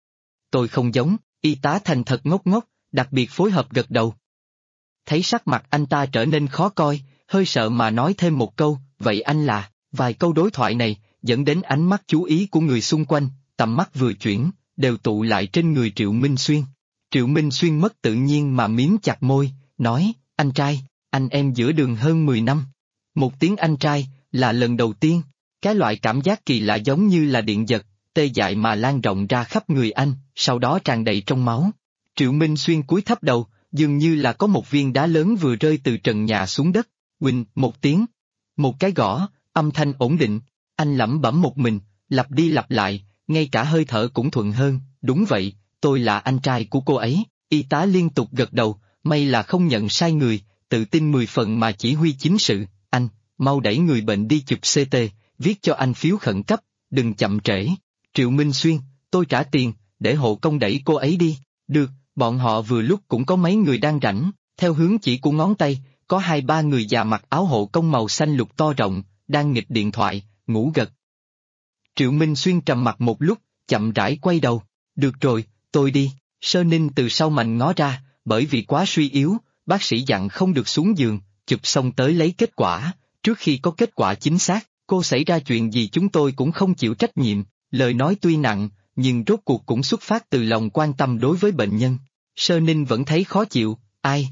Tôi không giống, y tá thành thật ngốc ngốc, đặc biệt phối hợp gật đầu. Thấy sắc mặt anh ta trở nên khó coi, hơi sợ mà nói thêm một câu, vậy anh là, vài câu đối thoại này, dẫn đến ánh mắt chú ý của người xung quanh, tầm mắt vừa chuyển, đều tụ lại trên người Triệu Minh Xuyên. Triệu Minh Xuyên mất tự nhiên mà miếm chặt môi, nói, anh trai, anh em giữa đường hơn 10 năm. Một tiếng anh trai, là lần đầu tiên, cái loại cảm giác kỳ lạ giống như là điện giật, tê dại mà lan rộng ra khắp người anh, sau đó tràn đầy trong máu. Triệu Minh Xuyên cúi thấp đầu, dường như là có một viên đá lớn vừa rơi từ trần nhà xuống đất, huỳnh một tiếng. Một cái gõ, âm thanh ổn định, anh lẩm bẩm một mình, lặp đi lặp lại, ngay cả hơi thở cũng thuận hơn, đúng vậy, tôi là anh trai của cô ấy, y tá liên tục gật đầu, may là không nhận sai người, tự tin 10 phần mà chỉ huy chính sự, anh, mau đẩy người bệnh đi chụp CT, viết cho anh phiếu khẩn cấp, đừng chậm trễ. Triệu Minh Xuyên, tôi trả tiền, để hộ công đẩy cô ấy đi, được, bọn họ vừa lúc cũng có mấy người đang rảnh, theo hướng chỉ của ngón tay, có 2-3 người già mặc áo hộ công màu xanh lục to rộng, đang nghịch điện thoại, ngủ gật. Triệu Minh Xuyên trầm mặt một lúc, chậm rãi quay đầu, được rồi, tôi đi, Sơ Ninh từ sau mành ngó ra, bởi vì quá suy yếu, bác sĩ dặn không được xuống giường, chụp xong tới lấy kết quả, trước khi có kết quả chính xác, cô xảy ra chuyện gì chúng tôi cũng không chịu trách nhiệm, lời nói tuy nặng, nhưng rốt cuộc cũng xuất phát từ lòng quan tâm đối với bệnh nhân. Sơ Ninh vẫn thấy khó chịu, ai?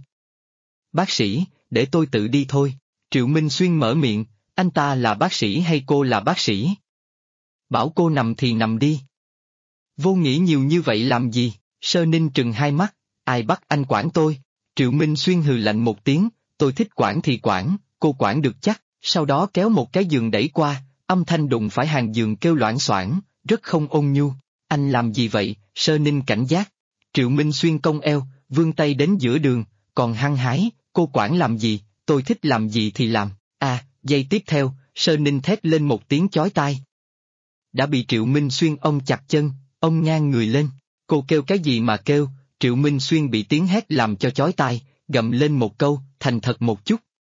Bác sĩ, để tôi tự đi thôi. Triệu Minh Xuyên mở miệng, anh ta là bác sĩ hay cô là bác sĩ? Bảo cô nằm thì nằm đi. Vô nghĩ nhiều như vậy làm gì? Sơ Ninh trừng hai mắt, ai bắt anh quản tôi? Triệu Minh Xuyên hừ lạnh một tiếng, tôi thích quản thì quản, cô quản được chắc, sau đó kéo một cái giường đẩy qua, âm thanh đụng phải hàng giường kêu loảng xoảng, rất không ôn nhu. Anh làm gì vậy? Sơ Ninh cảnh giác. Triệu Minh Xuyên cong eo, vươn tay đến giữa đường, còn hăng hái, cô quản làm gì, tôi thích làm gì thì làm. Giây tiếp theo, Sơ Ninh thét lên một tiếng chói tai. Đã bị Triệu Minh Xuyên ôm chặt chân, ôm ngang người lên, cô kêu cái gì mà kêu, Triệu Minh Xuyên bị tiếng hét làm cho chói tai, gầm lên một câu, thành thật một chút,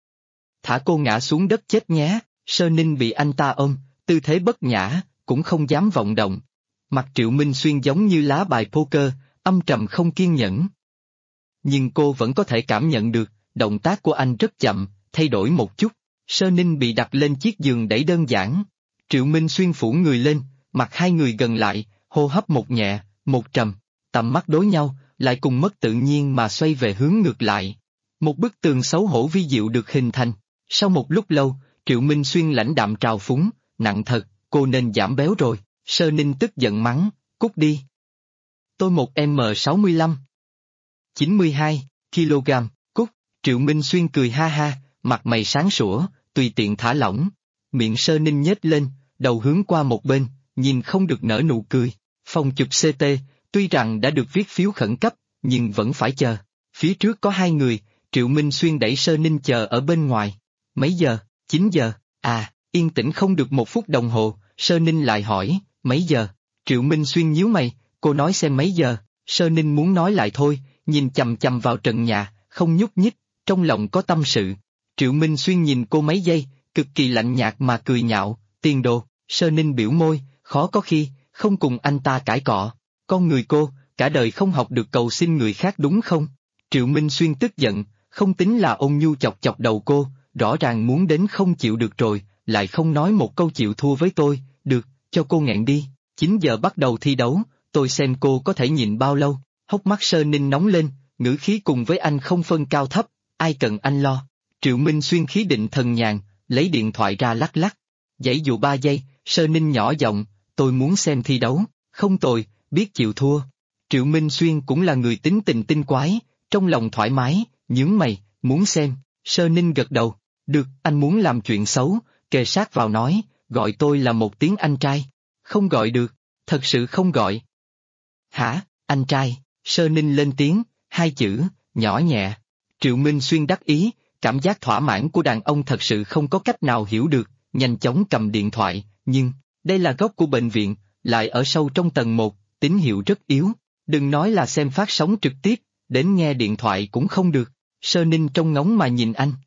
thả cô ngã xuống đất chết nhé. Sơ Ninh bị anh ta ôm, tư thế bất nhã, cũng không dám vọng động. Mặt Triệu Minh Xuyên giống như lá bài poker, âm trầm không kiên nhẫn. Nhưng cô vẫn có thể cảm nhận được, động tác của anh rất chậm, thay đổi một chút. Sơ Ninh bị đặt lên chiếc giường đẩy đơn giản. Triệu Minh Xuyên phủ người lên, mặt hai người gần lại, hô hấp một nhẹ, một trầm, tầm mắt đối nhau, lại cùng mất tự nhiên mà xoay về hướng ngược lại. Một bức tường xấu hổ vi diệu được hình thành. Sau một lúc lâu, Triệu Minh Xuyên lãnh đạm trào phúng, nặng thật, cô nên giảm béo rồi. Sơ Ninh tức giận mắng, cút đi. Tôi 1m65. 92 kg, cút. Triệu Minh Xuyên cười ha ha, mặt mày sáng sủa, tùy tiện thả lỏng. Miệng Sơ Ninh nhếch lên, đầu hướng qua một bên, nhìn không được nở nụ cười. Phòng chụp CT, tuy rằng đã được viết phiếu khẩn cấp, nhưng vẫn phải chờ. Phía trước có hai người, Triệu Minh Xuyên đẩy Sơ Ninh chờ ở bên ngoài. Mấy giờ? 9 giờ. À, yên tĩnh không được 1 phút đồng hồ, Sơ Ninh lại hỏi, mấy giờ? Triệu Minh Xuyên nhíu mày, cô nói xem mấy giờ. Sơ Ninh muốn nói lại thôi, nhìn chằm chằm vào trần nhà, không nhúc nhích, trong lòng có tâm sự. Triệu Minh Xuyên nhìn cô mấy giây, cực kỳ lạnh nhạt mà cười nhạo, tiền đồ. Sơ Ninh biểu môi, khó có khi, không cùng anh ta cãi cọ. Con người cô, cả đời không học được cầu xin người khác đúng không? Triệu Minh Xuyên tức giận, không tính là ôn nhu chọc chọc đầu cô, rõ ràng muốn đến không chịu được rồi, lại không nói một câu chịu thua với tôi, được, cho cô nghẹn đi. 9 giờ bắt đầu thi đấu, tôi xem cô có thể nhịn bao lâu. Hốc mắt Sơ Ninh nóng lên, ngữ khí cùng với anh không phân cao thấp, ai cần anh lo. Triệu Minh Xuyên khí định thần nhàn, lấy điện thoại ra lắc lắc. Giãy dụ 3 giây, Sơ Ninh nhỏ giọng, tôi muốn xem thi đấu, không tồi, biết chịu thua. Triệu Minh Xuyên cũng là người tính tình tinh quái, trong lòng thoải mái, nhướng mày, muốn xem. Sơ Ninh gật đầu, được, anh muốn làm chuyện xấu, kề sát vào nói, gọi tôi là một tiếng anh trai. Không gọi được, thật sự không gọi. Hả, anh trai? Sơ Ninh lên tiếng, 2 chữ, nhỏ nhẹ. Triệu Minh Xuyên đắc ý, cảm giác thỏa mãn của đàn ông thật sự không có cách nào hiểu được, nhanh chóng cầm điện thoại, nhưng, đây là góc của bệnh viện, lại ở sâu trong tầng 1, tín hiệu rất yếu, đừng nói là xem phát sóng trực tiếp, đến nghe điện thoại cũng không được. Sơ Ninh trông ngóng mà nhìn anh.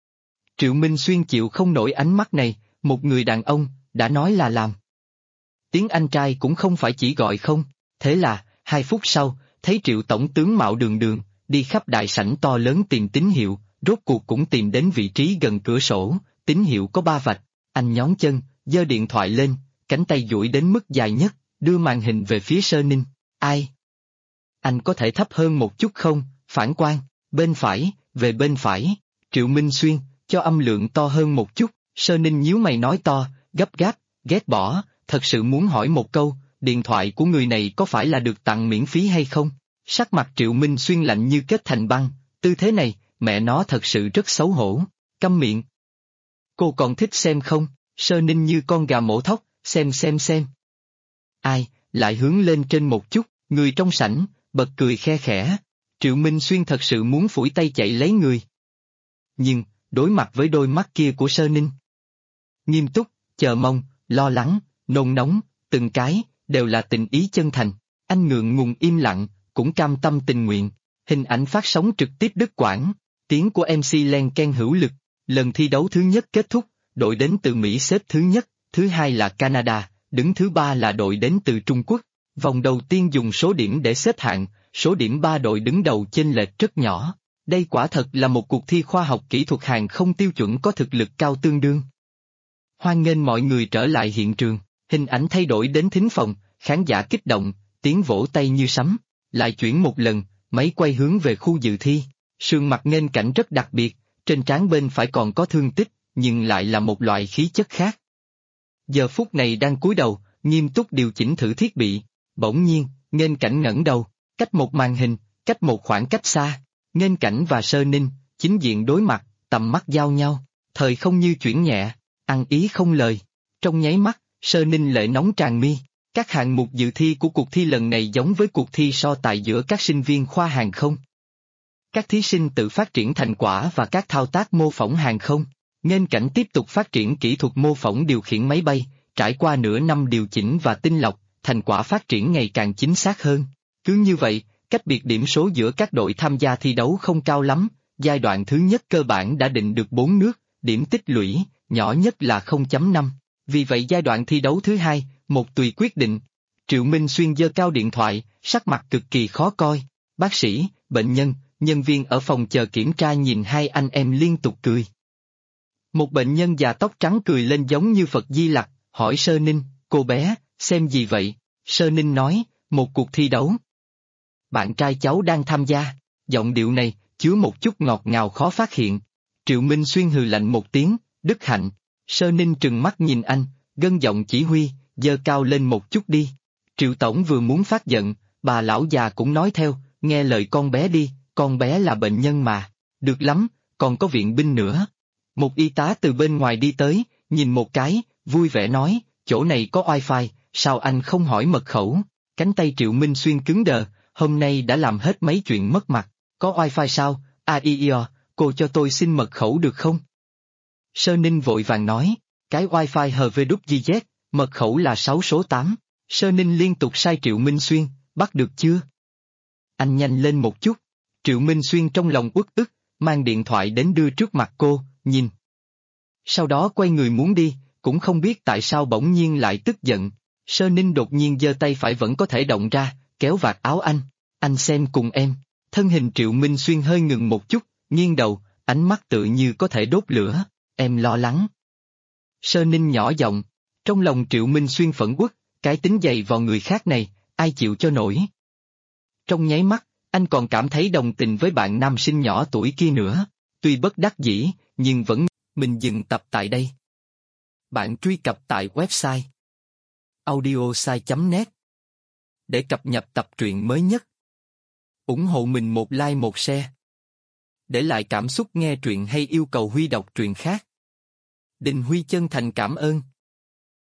Triệu Minh Xuyên chịu không nổi ánh mắt này, một người đàn ông, đã nói là làm. Tiếng anh trai cũng không phải chỉ gọi không, thế là, 2 phút sau, thấy Triệu tổng tướng mạo đường đường, đi khắp đại sảnh to lớn tìm tín hiệu, rốt cuộc cũng tìm đến vị trí gần cửa sổ, tín hiệu có 3 vạch, anh nhón chân, giơ điện thoại lên, cánh tay duỗi đến mức dài nhất, đưa màn hình về phía Sơ Ninh, ai? Anh có thể thấp hơn một chút không, phản quang, bên phải, về bên phải. Triệu Minh Xuyên, cho âm lượng to hơn một chút. Sơ Ninh nhíu mày nói to, gấp gáp, ghét bỏ, thật sự muốn hỏi một câu, điện thoại của người này có phải là được tặng miễn phí hay không? Sắc mặt Triệu Minh Xuyên lạnh như kết thành băng, tư thế này, mẹ nó thật sự rất xấu hổ, câm miệng. Cô còn thích xem không? Sơ Ninh như con gà mổ thóc, xem. Ai, lại hướng lên trên một chút, người trong sảnh, bật cười khe khẽ. Triệu Minh Xuyên thật sự muốn phủi tay chạy lấy người. Nhưng, đối mặt với đôi mắt kia của Sơ Ninh. Nghiêm túc, chờ mong, lo lắng, nôn nóng, từng cái, đều là tình ý chân thành. Anh ngượng ngùng im lặng, cũng cam tâm tình nguyện. Hình ảnh phát sóng trực tiếp đứt quãng, tiếng của MC len ken hữu lực. Lần thi đấu thứ nhất kết thúc, đội đến từ Mỹ xếp thứ nhất, thứ hai là Canada, đứng thứ 3 là đội đến từ Trung Quốc. Vòng đầu tiên dùng số điểm để xếp hạng, số điểm 3 đội đứng đầu chênh lệch rất nhỏ. Đây quả thật là một cuộc thi khoa học kỹ thuật hàng không tiêu chuẩn có thực lực cao tương đương. Hoan nghênh mọi người trở lại hiện trường, hình ảnh thay đổi đến thính phòng, khán giả kích động, tiếng vỗ tay như sấm. Lại chuyển một lần, máy quay hướng về khu dự thi, sườn mặt nghênh cảnh rất đặc biệt, trên trán bên phải còn có thương tích, nhưng lại là một loại khí chất khác. Giờ phút này đang cúi đầu, nghiêm túc điều chỉnh thử thiết bị, bỗng nhiên, nghênh cảnh ngẩng đầu, cách một màn hình, cách một khoảng cách xa, nghênh cảnh và Sơ Ninh, chính diện đối mặt, tầm mắt giao nhau, thời không như chuyển nhẹ, ăn ý không lời. Trong nháy mắt, Sơ Ninh lệ nóng tràn mi. Các hạng mục dự thi của cuộc thi lần này giống với cuộc thi so tài giữa các sinh viên khoa hàng không. Các thí sinh tự phát triển thành quả và các thao tác mô phỏng hàng không. Nghênh cảnh tiếp tục phát triển kỹ thuật mô phỏng điều khiển máy bay, trải qua nửa năm điều chỉnh và tinh lọc, thành quả phát triển ngày càng chính xác hơn. Cứ như vậy, cách biệt điểm số giữa các đội tham gia thi đấu không cao lắm, giai đoạn thứ nhất cơ bản đã định được 4 nước, điểm tích lũy, nhỏ nhất là 0.5. Vì vậy giai đoạn thi đấu thứ hai, một tùy quyết định. Triệu Minh Xuyên giơ cao điện thoại, sắc mặt cực kỳ khó coi. Bác sĩ, bệnh nhân, nhân viên ở phòng chờ kiểm tra nhìn hai anh em liên tục cười. Một bệnh nhân già tóc trắng cười lên giống như Phật Di Lặc, hỏi Sơ Ninh, cô bé, xem gì vậy? Sơ Ninh nói, một cuộc thi đấu. Bạn trai cháu đang tham gia, giọng điệu này, chứa một chút ngọt ngào khó phát hiện. Triệu Minh Xuyên hừ lạnh một tiếng, Đức Hạnh. Sơ Ninh trừng mắt nhìn anh, gân giọng chỉ huy, giơ cao lên một chút đi. Triệu Tổng vừa muốn phát giận, bà lão già cũng nói theo, nghe lời con bé đi, con bé là bệnh nhân mà. Được lắm, còn có viện binh nữa. Một y tá từ bên ngoài đi tới, nhìn một cái, vui vẻ nói, chỗ này có wifi, sao anh không hỏi mật khẩu? Cánh tay Triệu Minh Xuyên cứng đờ, hôm nay đã làm hết mấy chuyện mất mặt, có wifi sao? Cô cho tôi xin mật khẩu được không? Sơ Ninh vội vàng nói, cái wifi HVWZ, mật khẩu là 6 số 8. Sơ Ninh liên tục sai Triệu Minh Xuyên, bắt được chưa? Anh nhanh lên một chút. Triệu Minh Xuyên trong lòng uất ức, mang điện thoại đến đưa trước mặt cô, nhìn. Sau đó quay người muốn đi, cũng không biết tại sao bỗng nhiên lại tức giận. Sơ Ninh đột nhiên giơ tay phải vẫn có thể động ra, kéo vạt áo anh xem cùng em. Thân hình Triệu Minh Xuyên hơi ngừng một chút, nghiêng đầu, ánh mắt tự như có thể đốt lửa, em lo lắng. Sơ Ninh nhỏ giọng, trong lòng Triệu Minh Xuyên phẫn uất, cái tính dày vào người khác này, ai chịu cho nổi. Trong nháy mắt, anh còn cảm thấy đồng tình với bạn nam sinh nhỏ tuổi kia nữa, tuy bất đắc dĩ, nhưng vẫn mình dừng tập tại đây. Bạn truy cập tại website audiosai.net để cập nhật tập truyện mới nhất. Ủng hộ mình một like một share. Để lại cảm xúc nghe truyện hay yêu cầu Huy đọc truyện khác. Đình Huy chân thành cảm ơn.